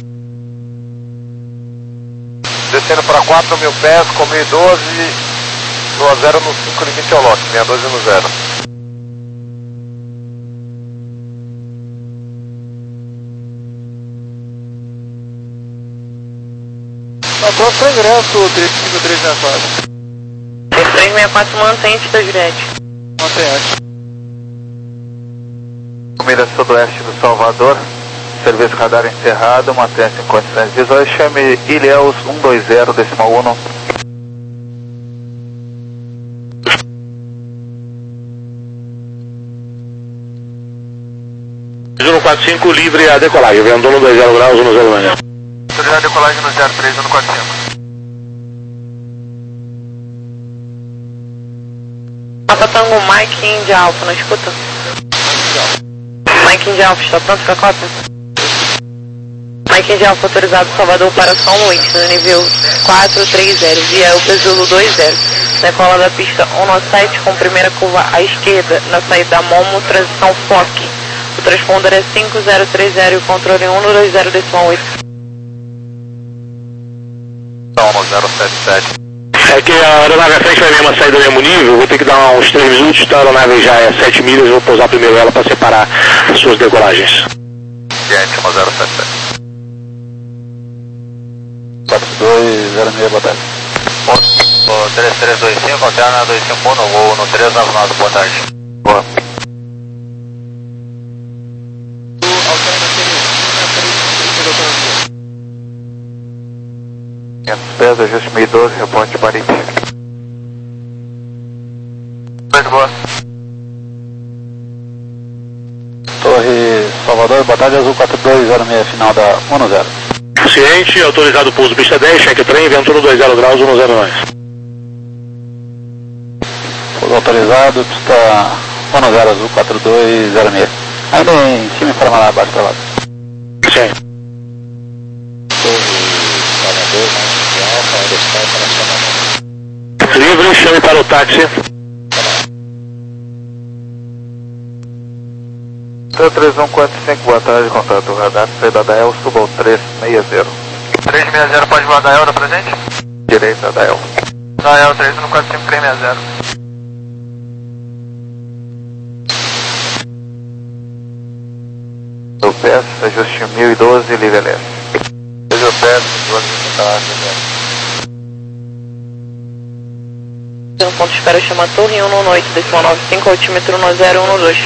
Speaker 5: Descendo para quatro mil pés, com mil e doze, no a zero no cinco, limite ao lote, sessenta e dois no zero.
Speaker 7: Tá pronto para ingresso, triplo cinco três seis quatro.
Speaker 1: três três seis quatro, mantém antes da Juliette.
Speaker 7: Mantém antes.
Speaker 5: Comida sudoeste do Salvador, serviço radar encerrado, mantenha-se em condições visuais, chame Ilhéus um dois zero, decimal um.
Speaker 4: um quatro cinco, livre a decolagem, vendo no dois zero graus, um zero manhã.
Speaker 5: Autorizado a decolagem no zero três, um quatro cinco.
Speaker 1: Papa Tango, Mike Índia Alfa, não escuta? Mike Índia Alfa, está pronto para a Copa? Mike Índia Alfa, autorizado Salvador para São Luís, no nível quatro três zero, via o Pesulo dois zero. Decola da pista um sete com primeira curva à esquerda, na saída da Momo, transição F O C. O transponder é cinco zero três zero e o controle um dois zero decimal oito.
Speaker 5: um zero sete sete.
Speaker 4: É que a aeronave à frente vai ver uma saída do mesmo nível, vou ter que dar uns três minutos, então a aeronave já é sete milhas, vou pousar primeiro ela para separar as suas decolagens.
Speaker 5: Gente, um zero sete sete.
Speaker 2: quatro dois zero seis, boa tarde.
Speaker 5: O três três dois cinco, alterna dois cinco um, no voo no três nove nove, boa tarde. Boa. quinhentos pés, ajuste mil e doze, reporte marítimo. Muito boa.
Speaker 2: Torre Salvador, boa tarde, Azul quatro dois zero seis, final da um zero.
Speaker 4: Ciente, autorizado pouso pista dez, cheque trem, vento no dois zero graus, um zero nove.
Speaker 2: Pouso autorizado, pista um zero, Azul quatro dois zero seis. Ainda em cima e para lá, abaixo para lá.
Speaker 4: Sim. Livre, chame para o táxi.
Speaker 5: três um quatro cinco, boa tarde, contato radar, saída da El, suba ao três seis zero. três seis zero, pode voar da El, da presente? Direita da El. Da El, três um quatro cinco três seis zero. O P S, ajuste mil e doze, livre leste. Seja o P S, duas mil
Speaker 1: Um ponto de espera chama Torre um no oito, decimal nove cinco, altímetro um zero um dois.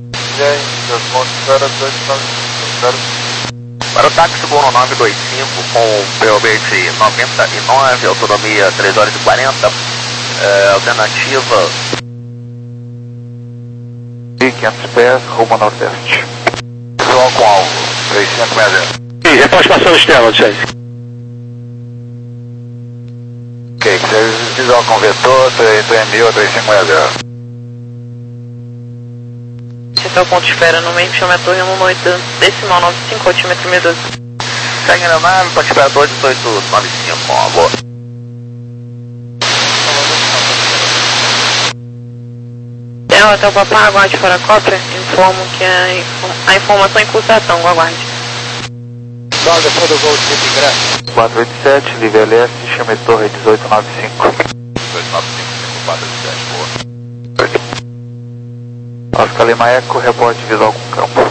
Speaker 5: Para o táxi Bono nove dois cinco com o P O B de noventa e nove, autonomia três horas e quarenta, é, alternativa quinhentos pés, rumo ao nordeste. Visual com alvo, três cinco seis zero.
Speaker 4: Sim, reporte passando externo, Tchê.
Speaker 5: Ok, visual com vetor, três mil, três cinco seis zero.
Speaker 1: Esse é o ponto de espera no meio, chama Torre um no oito, decimal nove cinco, altímetro mil e doze.
Speaker 5: Segue na nave, ponto de espera dois oito nove cinco, com a boa.
Speaker 1: É, Hotel Papá, aguarde para a cópia, informo que a, inform a informação em cursação, aguarde.
Speaker 2: Então, depois do voo de ingresso.
Speaker 5: quatro oito sete, livre leste, chame Torre dezoito nove cinco. dezoito nove cinco, quatro oito sete, boa. Oscar Lima Eco, reporte visual com campo.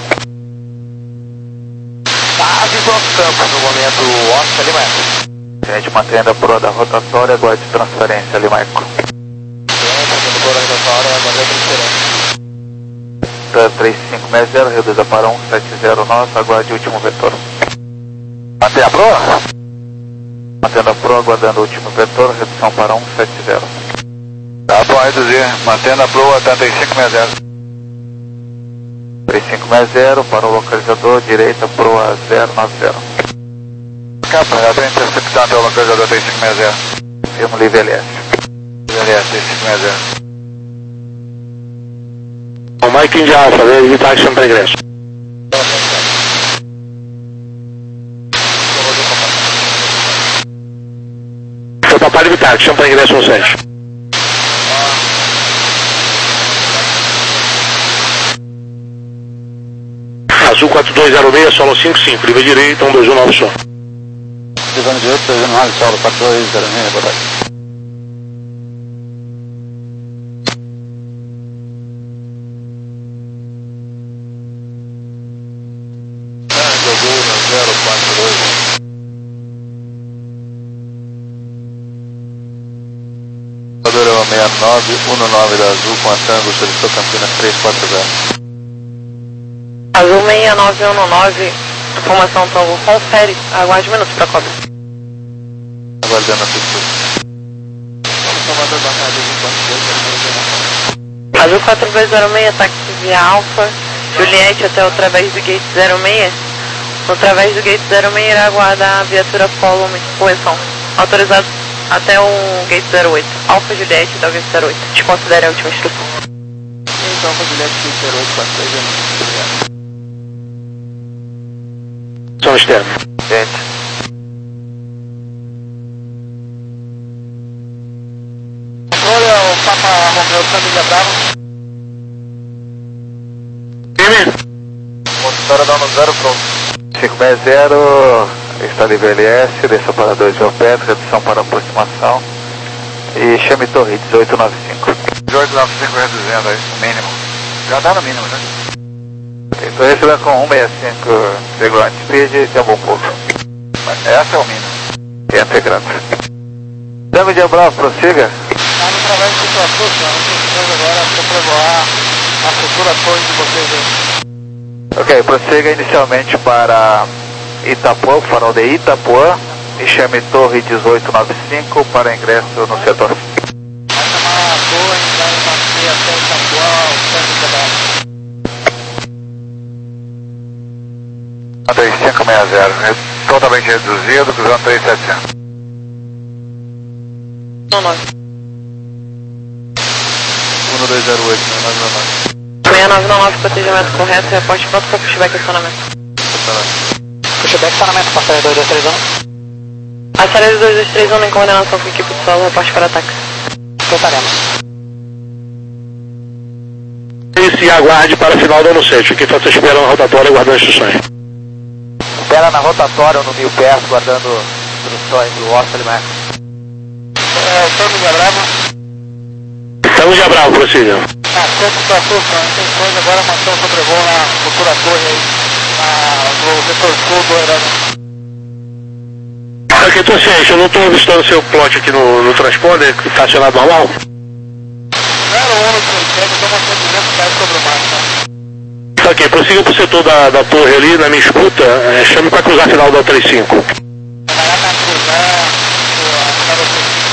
Speaker 2: Tá visual com campo no momento, Oscar Lima Eco.
Speaker 5: A gente mantém a proa da rotatória, aguarde transferência, Lima Eco. três cinco seis zero, reduza para um sete zero nove, aguarde o último vetor.
Speaker 2: Mantém a proa?
Speaker 5: Mantendo a proa, aguardando o último vetor, redução para um sete zero.
Speaker 2: Tá bom, reduzir. Mantendo a proa, três cinco seis zero.
Speaker 5: três cinco seis zero, para o localizador, direita, proa zero nove zero.
Speaker 2: Capa, já estou interceptando o localizador três cinco seis zero.
Speaker 5: Firmo livre L S.
Speaker 2: Livre L S, três cinco seis zero.
Speaker 4: Mike India Alpha, evitar que chama para ingresso. Foi papai evitar que chama para ingresso no sete. Azul quatro dois zero seis, solo cinco cinco, livre direita, um dois um nove só.
Speaker 2: Livre direita, dois um nove, solo quatro dois zero seis, boa tarde.
Speaker 7: zero quatro dois. Padrão sessenta e nove, dezanove da Azul com a Tango, solicitou Campinas três quatro zero.
Speaker 1: Azul seis nove um nove, informação Tango, confere, aguarde um minuto para cobra.
Speaker 7: Aguardando a pessoa.
Speaker 1: Azul quatro dois zero seis, táxi via Alfa, Juliette até o través do gate zero seis. No través do gate zero seis irá aguardar a viatura Polo correção. Autorizado até o gate zero oito. Alfa Juliette até o gate zero oito. Te considere a última instrução.
Speaker 2: Então, Alfa Juliette, gate zero oito, quatro três zero seis.
Speaker 4: Som externo.
Speaker 7: Gente.
Speaker 2: Olha o Papa Romeu, família Bravo.
Speaker 4: Time?
Speaker 7: Motora dando zero pronto. cinco seis zero, está livre L S, desça para dois de Alpes, redução para aproximação. E chame torre dezoito nove cinco. dezoito nove cinco reduzindo aí, o mínimo. Já dá no mínimo, né? Estou recebendo com cento e sessenta e cinco regulante speed e tem um bom pouco. Essa é o mínimo. E é integrante. Dame de Bravo, prossiga.
Speaker 2: Está no través do sua força, não tem coisa agora, estou para voar a futura torre de vocês aí.
Speaker 7: Ok, prossiga inicialmente para Itapuã, o farol de Itapuã, e chame torre dezoito nove cinco para ingresso no setor.
Speaker 2: Vai chamar a torre, vai bater até Itapuã, o centro de trabalho.
Speaker 7: três cinco seis zero, totalmente reduzido, cruzando três sete zero.
Speaker 1: Não, nove.
Speaker 7: um dois zero oito, seis nove nove.
Speaker 1: seis nove nove, procedimento correto, reporte pronto para pushback e acionamento.
Speaker 2: Pushback, acionamento, passageiro dois dois três um.
Speaker 1: Passageiro dois dois três um em coordenação com a equipe de solo, reporte para ataque.
Speaker 2: Tentaremos.
Speaker 4: E se aguarde para a final do ano sete. Quem faça espera na rotatória aguardando instruções.
Speaker 2: Espera na rotatória no mil pés, guardando instruções do Oscar Max. É, família Bravo.
Speaker 4: Estamos de Bravo, prossiga.
Speaker 2: Ah, centro da Fusca, não tem coisa, agora manter o sobrevoo na futura torre aí, na, no setor sul do aeródromo.
Speaker 4: Ok, estou ciente, eu não estou avistando seu plot aqui no, no transponder, que está acionado normal?
Speaker 2: zero um no trinta, eu estou mostrando duzentos pés sobre o mar, tá?
Speaker 4: Tá ok, prossiga para o setor da, da torre ali, na minha escuta, é, chame para cruzar a final da trinta e cinco.
Speaker 2: Trabalhar para cruzar a final da trinta e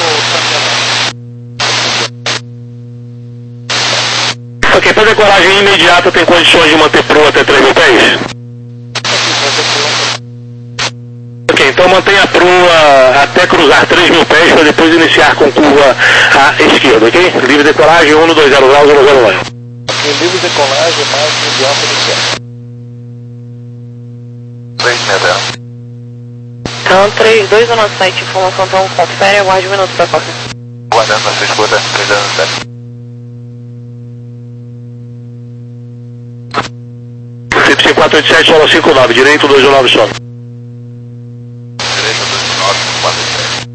Speaker 2: cinco,
Speaker 4: Ok, para decolagem imediata tem condições de manter proa até três mil pés? Ok, então mantenha a proa até cruzar três mil pés para depois iniciar com curva à esquerda, ok? Livre decolagem um dois zero graus zero zero nove.
Speaker 2: Ok, livre decolagem, mais mundial inicial.
Speaker 7: três seis zero.
Speaker 1: Então, três dois no nosso site, informação então, confere, aguarde um minuto para cobra.
Speaker 7: Guardando na sua escuta, três zero sete.
Speaker 4: C quatro oito sete, solo cinco nove, direito dois um nove só.
Speaker 7: Direita dois nove quatro sete.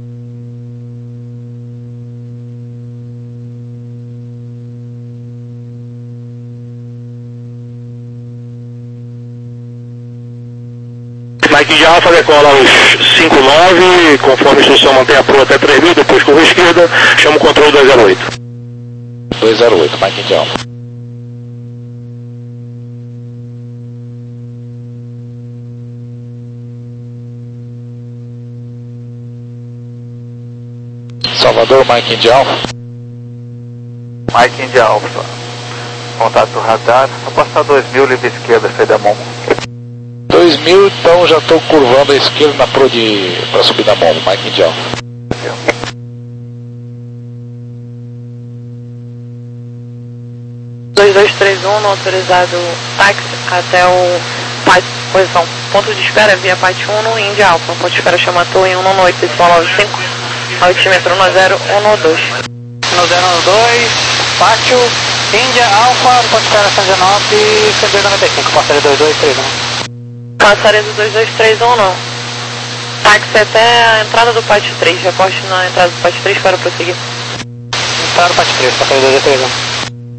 Speaker 4: Mike de Alfa decola os cinco nove, conforme a instrução mantém a proa até três mil, depois curva esquerda, chama o controle dois zero oito.
Speaker 2: dois zero oito, Mike de Alfa. Salvador, Mike India Alpha.
Speaker 7: Mike India Alpha. Contato radar. Vou passar dois mil, livre esquerda, saída Momo.
Speaker 2: dois mil, então já estou curvando a esquerda na pro de para subir da Momo, Mike India Alpha.
Speaker 1: dois dois três um, autorizado táxi até o Pátio, posição, ponto de espera via Pátio um, Índia Alfa, ponto de espera chama Tour em um nove oito, decimal nove cinco, altímetro um zero um dois.
Speaker 2: um zero um dois, Pátio, Índia Alfa, ponto de espera São Genope, cento e noventa e cinco, passaria dois dois três um.
Speaker 1: Passaria do dois dois três um não. Táxi até a entrada do Pátio três, reposte na entrada do Pátio três para prosseguir.
Speaker 2: Entrada do Pátio três, passaria dois dois três um.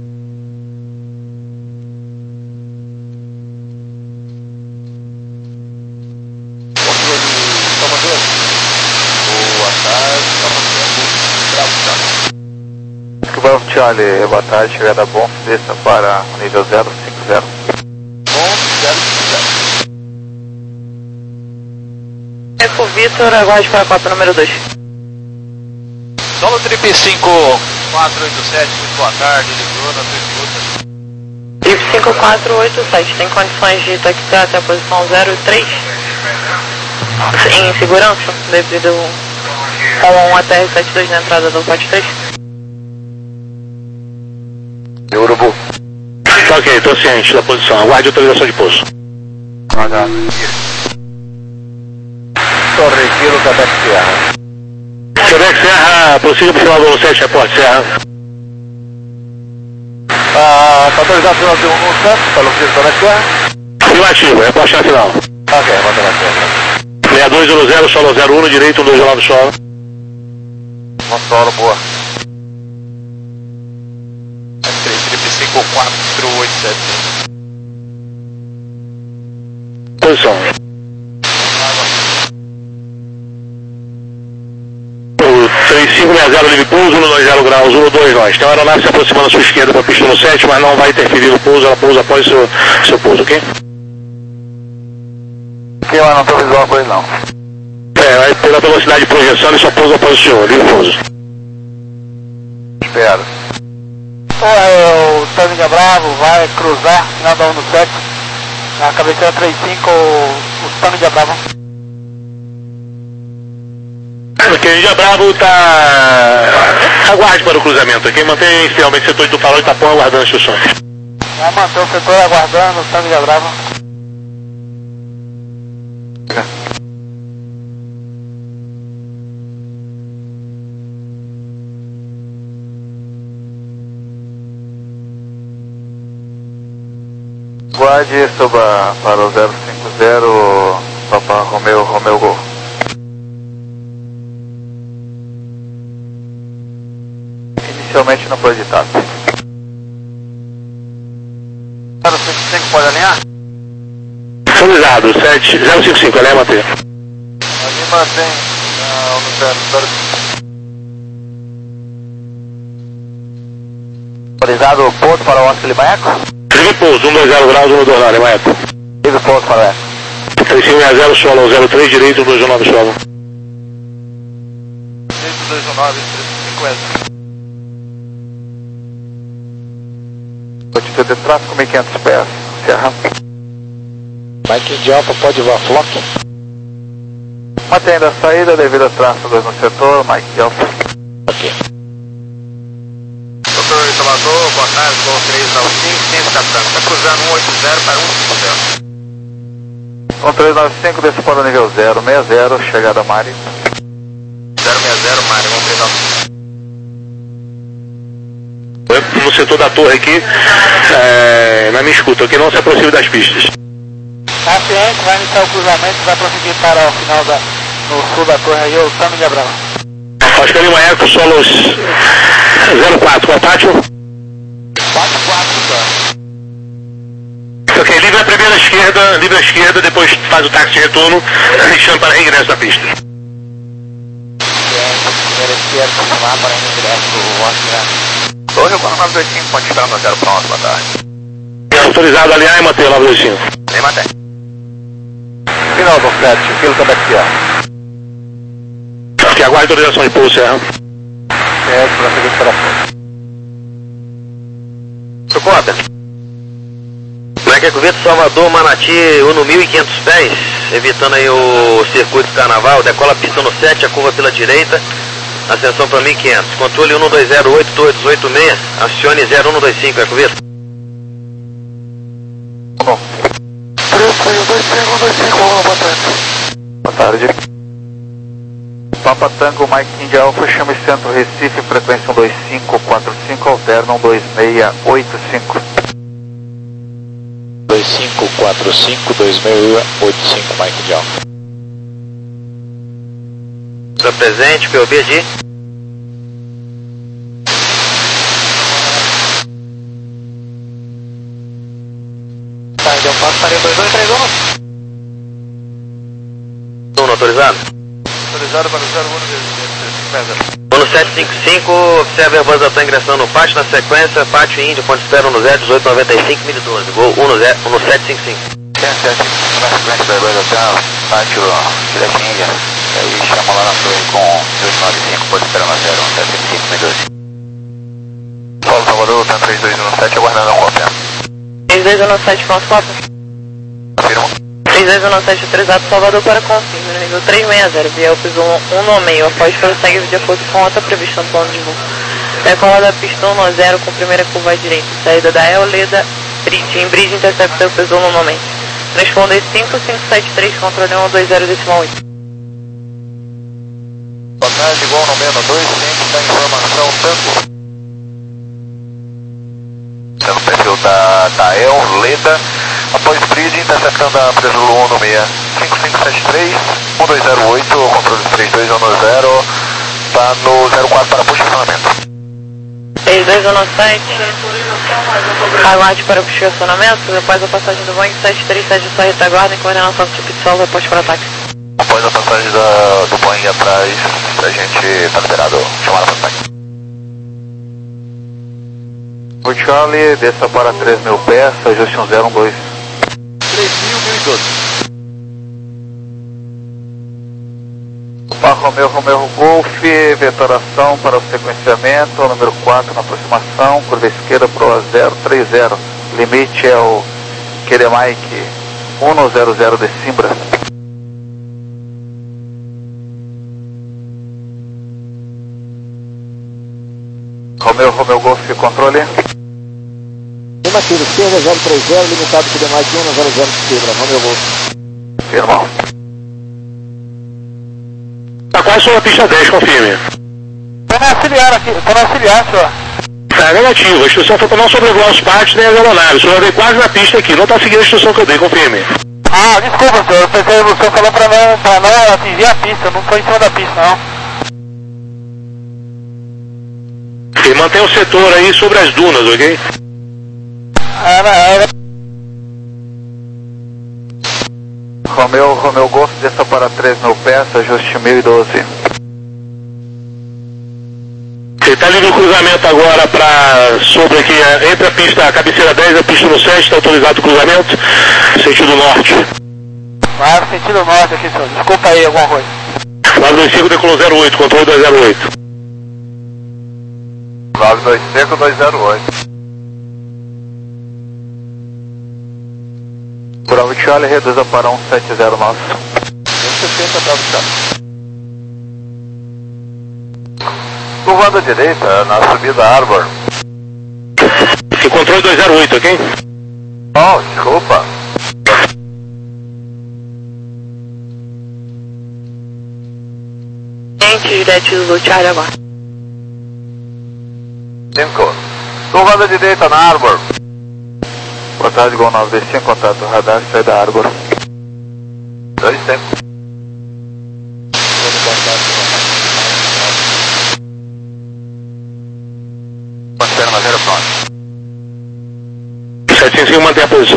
Speaker 7: Charlie, boa tarde, chegada bom, desça para o nível zero cinco zero. Bom, zero cinco zero.
Speaker 1: Eco Vitor, aguarde para a Copa número dois.
Speaker 6: Solo Trip cinco quatro oito sete, muito boa tarde, livrou na pergunta.
Speaker 1: Trip cinco quatro oito sete, tem condições de taxiar até a posição zero três? Em segurança, devido ao um A T R setenta e dois na entrada do Pátio três?
Speaker 4: Urubu. Tá ok, tô ciente da posição. Aguarde autorização de pouso.
Speaker 7: H. Torre Kilo, Quebec Serra.
Speaker 4: Quebec Serra, prossiga pro final do sete, reporte Serra.
Speaker 7: Ah, tá autorizado pelo um um sete, pelo Kilo, Quebec Serra.
Speaker 4: Afirmativo, reporte na final.
Speaker 7: Ok, bota na tela.
Speaker 4: seis dois zero zero, solo zero um, no direito, um dois nove solo.
Speaker 7: Uma solo, boa.
Speaker 6: cinco quatro oito sete.
Speaker 4: Posição. O três cinco seis zero livre pouso, um dois zero graus, um dois nós. Tem uma aeronave se aproximando à sua esquerda para a pista no sete, mas não vai interferir no pouso, ela pousa após o seu, seu pouso, ok?
Speaker 7: Ok, mas não estou visual com ele não.
Speaker 4: É, vai pela velocidade de projeção e só pousa após o senhor, livre pouso.
Speaker 7: Espero.
Speaker 2: O Tânia Bravo vai cruzar, final da um no sete, na cabeceira três cinco, o Tânia Bravo.
Speaker 4: Ok, Índia Bravo está... Aguarde para o cruzamento, ok? Mantém fielmente o setor do farol e Itapão aguardando as instruções.
Speaker 2: Vai manter o setor aguardando o Tânia Bravo.
Speaker 7: Guarde, suba para o zero cinco zero, Papa Romeo, Romeo Gol. Inicialmente no projetado. zero cinco cinco, pode alinhar?
Speaker 4: Autorizado, sete zero cinco cinco, alinha manter.
Speaker 7: Ali mantém uh, no zero zero cinco. Autorizado, ponto para o Oscar Limaeco?
Speaker 4: Livre pouso, um dois zero graus, um dois nove, Limaeco.
Speaker 7: Livre ponto para o Eco.
Speaker 4: três cinco seis zero, solo, zero três direito, um dois nove solo.
Speaker 7: Direito dois nove, três cinco S. Altitude de tráfego mil e quinhentos pés, Serra.
Speaker 2: Mike de Alfa pode voar flock?
Speaker 7: Mantendo a saída devido a tráfego dois no setor, Mike de Alfa.
Speaker 2: Ok.
Speaker 5: Doutor Salvador, boa tarde, Gol três nove cinco, cinco capitão. Está cruzando um oito zero para um cinco zero.
Speaker 7: um três nove cinco, desce para o nível zero seis zero, chegada Mari.
Speaker 5: zero seis zero, Mari, um três nove cinco.
Speaker 4: No setor da torre aqui, é, na minha escuta, que não se aproxime das pistas.
Speaker 2: A ciente vai iniciar o cruzamento e vai prosseguir para o final da, no sul da torre aí, o Tânia de Abrão.
Speaker 4: Oscar Lima Eco, solos zero quatro, qual Pátio?
Speaker 2: quatro quatro, tá.
Speaker 4: Ok, livre a primeira esquerda, livre a esquerda, depois faz o táxi de retorno, deixando para reingresso da pista.
Speaker 2: Primeira esquerda, lá para ingresso do Oscar.
Speaker 5: Hoje eu vou no nove dois cinco, pode esperar no zero pronto, boa tarde.
Speaker 4: Autorizado aliar e manter o nove dois cinco.
Speaker 5: Nem matei.
Speaker 7: Final do sete, Kilo Quebec Serra.
Speaker 4: Ok, aguarde autorização de pouso, Serra.
Speaker 7: É, para seguir para frente.
Speaker 5: Sucota. Black Eco Vitor, Salvador, Manati, Uno mil e quinhentos pés, evitando aí o circuito do carnaval, decola a pista no sete, a curva pela direita, ascensão para mil e quinhentos, controle um dois zero oito dois oito seis, acione zero um dois cinco, Eco Vitor.
Speaker 2: um dois cinco, boa tarde. Boa tarde. Papa Tango, Mike India Alpha, chame Centro Recife, frequência um dois cinco quatro cinco, alterna um dois seis oito cinco.
Speaker 8: dois cinco quatro cinco, dois seis oito cinco, Mike India Alpha.
Speaker 9: Estou presente, P O B de...
Speaker 2: Tá, então passo para dois dois três um.
Speaker 9: um autorizado?
Speaker 7: Autorizado para o zero um
Speaker 9: um sete cinco cinco, observe a Airbus está ingressando no pátio, na sequência, pátio Índia, ponto espera um zero dezoito noventa e cinco, mil e doze, gol um sete cinco cinco.
Speaker 2: sete sete cinco, na sequência da Airbus Hotel, pátio Direto Índia, aí chama lá na torre com dezoito noventa e cinco, ponto espera um zero um sete cinco cinco, mil e doze. Paulo Salvador, tá três dois um sete, aguardando um cópia.
Speaker 1: três dois um sete, ponto cópia.
Speaker 2: Afirma.
Speaker 1: três dois um sete, autorizado Salvador para confirme, no nível três seis zero, via piso um no meio, após prossegue de acordo com a outra prevista no plano de voo. Decola da pista um zero com primeira curva à direita, saída da El Leda, bridge, em bridge intercepta o piso um no meio. Transponder cinco cinco sete três, controle um dois zero decimal oito.
Speaker 2: Boa tarde, igual no menos dois cinco, da informação tanto. Sendo perfil da, da El Leda, após bridge, interceptando a Presulo um no meio, cinco cinco sete três, um dois zero oito, controle três dois um zero, está no zero quatro para posicionamento.
Speaker 1: três dois um sete, aguarde para o estacionamento, após a passagem do Boeing sete três sete, sua retaguarda em coordenação do tipo de solo, após para ataque.
Speaker 2: Após a passagem da, do Boeing atrás, a gente está liberado, chamada para ataque. O Charlie, desça para três mil pés, ajuste um zero um dois.
Speaker 8: três mil, mil e doze.
Speaker 2: Opa, Romeo, Romeo Golf, vetoração para o sequenciamento, número quatro na aproximação, curva esquerda para o zero três zero, limite é o Queremaique um zero zero de Simbra. Romeo, Romeo Golf, controle.
Speaker 8: Afirmativo, esquerda zero três zero, limitado por demais de um zero zero de Simbra, Romeo Golf.
Speaker 2: Firmão.
Speaker 4: Tá quase sobre a pista dez, confirme.
Speaker 2: Tô na auxiliar aqui, tô na auxiliar, senhor.
Speaker 4: Tá, negativo. A instrução foi para não sobrevoar os pátios nem as aeronaves. O senhor veio quase na pista aqui, não tá seguindo a instrução que eu dei, confirme.
Speaker 2: Ah, desculpa, senhor. Eu pensei que o senhor falou pra não, pra não atingir a pista, eu não tô em cima da pista, não.
Speaker 4: E mantém o setor aí sobre as dunas, ok?
Speaker 2: Ah, não, Romeu, Romeu Golf, desça para três mil pés, ajuste mil e doze.
Speaker 4: Ele está ali no cruzamento agora para sobre aqui, entre a pista, a cabeceira dez e a pista no sete, está autorizado o cruzamento, sentido norte.
Speaker 2: Ah, sentido norte aqui, senhor. Desculpa aí alguma coisa.
Speaker 4: nove dois cinco, decolou zero oito, controle dois zero oito.
Speaker 2: nove dois cinco, dois zero oito. Bravo Charlie, reduza para um sete zero nove. um sessenta, Bravo Charlie. Curvando à direita, na subida Arbor.
Speaker 4: E controle dois zero oito, ok?
Speaker 2: Oh, desculpa.
Speaker 1: Gente, Juliette do Charlie agora.
Speaker 2: cinco. Curvando à direita na Arbor. Boa tarde, Gol nove dois cinco, contato radar, sai da Arbor. dois cinco. Considera na zero pronto.
Speaker 4: sete cinco cinco, mantém a posição.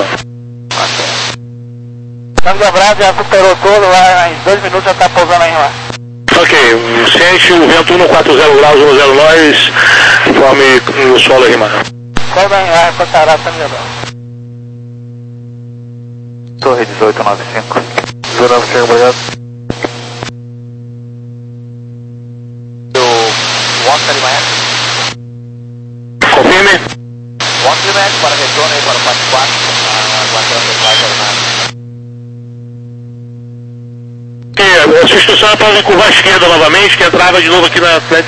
Speaker 2: Estamos lembrados, já superou todo lá, em dois minutos já está pousando aí lá.
Speaker 4: Ok, sente o vento um quatro zero graus, um zero nós, conforme o solo rimar.
Speaker 2: Só da Enrar, Cotará, tá me lembrando. Torre dezoito noventa e cinco. dezoito noventa e cinco, obrigado. O Oscar de Maia.
Speaker 4: Confirme.
Speaker 2: Oscar de Maia para retorno aí para o quatro quatro, aguardando o Oscar de Maia.
Speaker 4: E a sua instrução é para curvar à esquerda novamente, que entrava de novo aqui na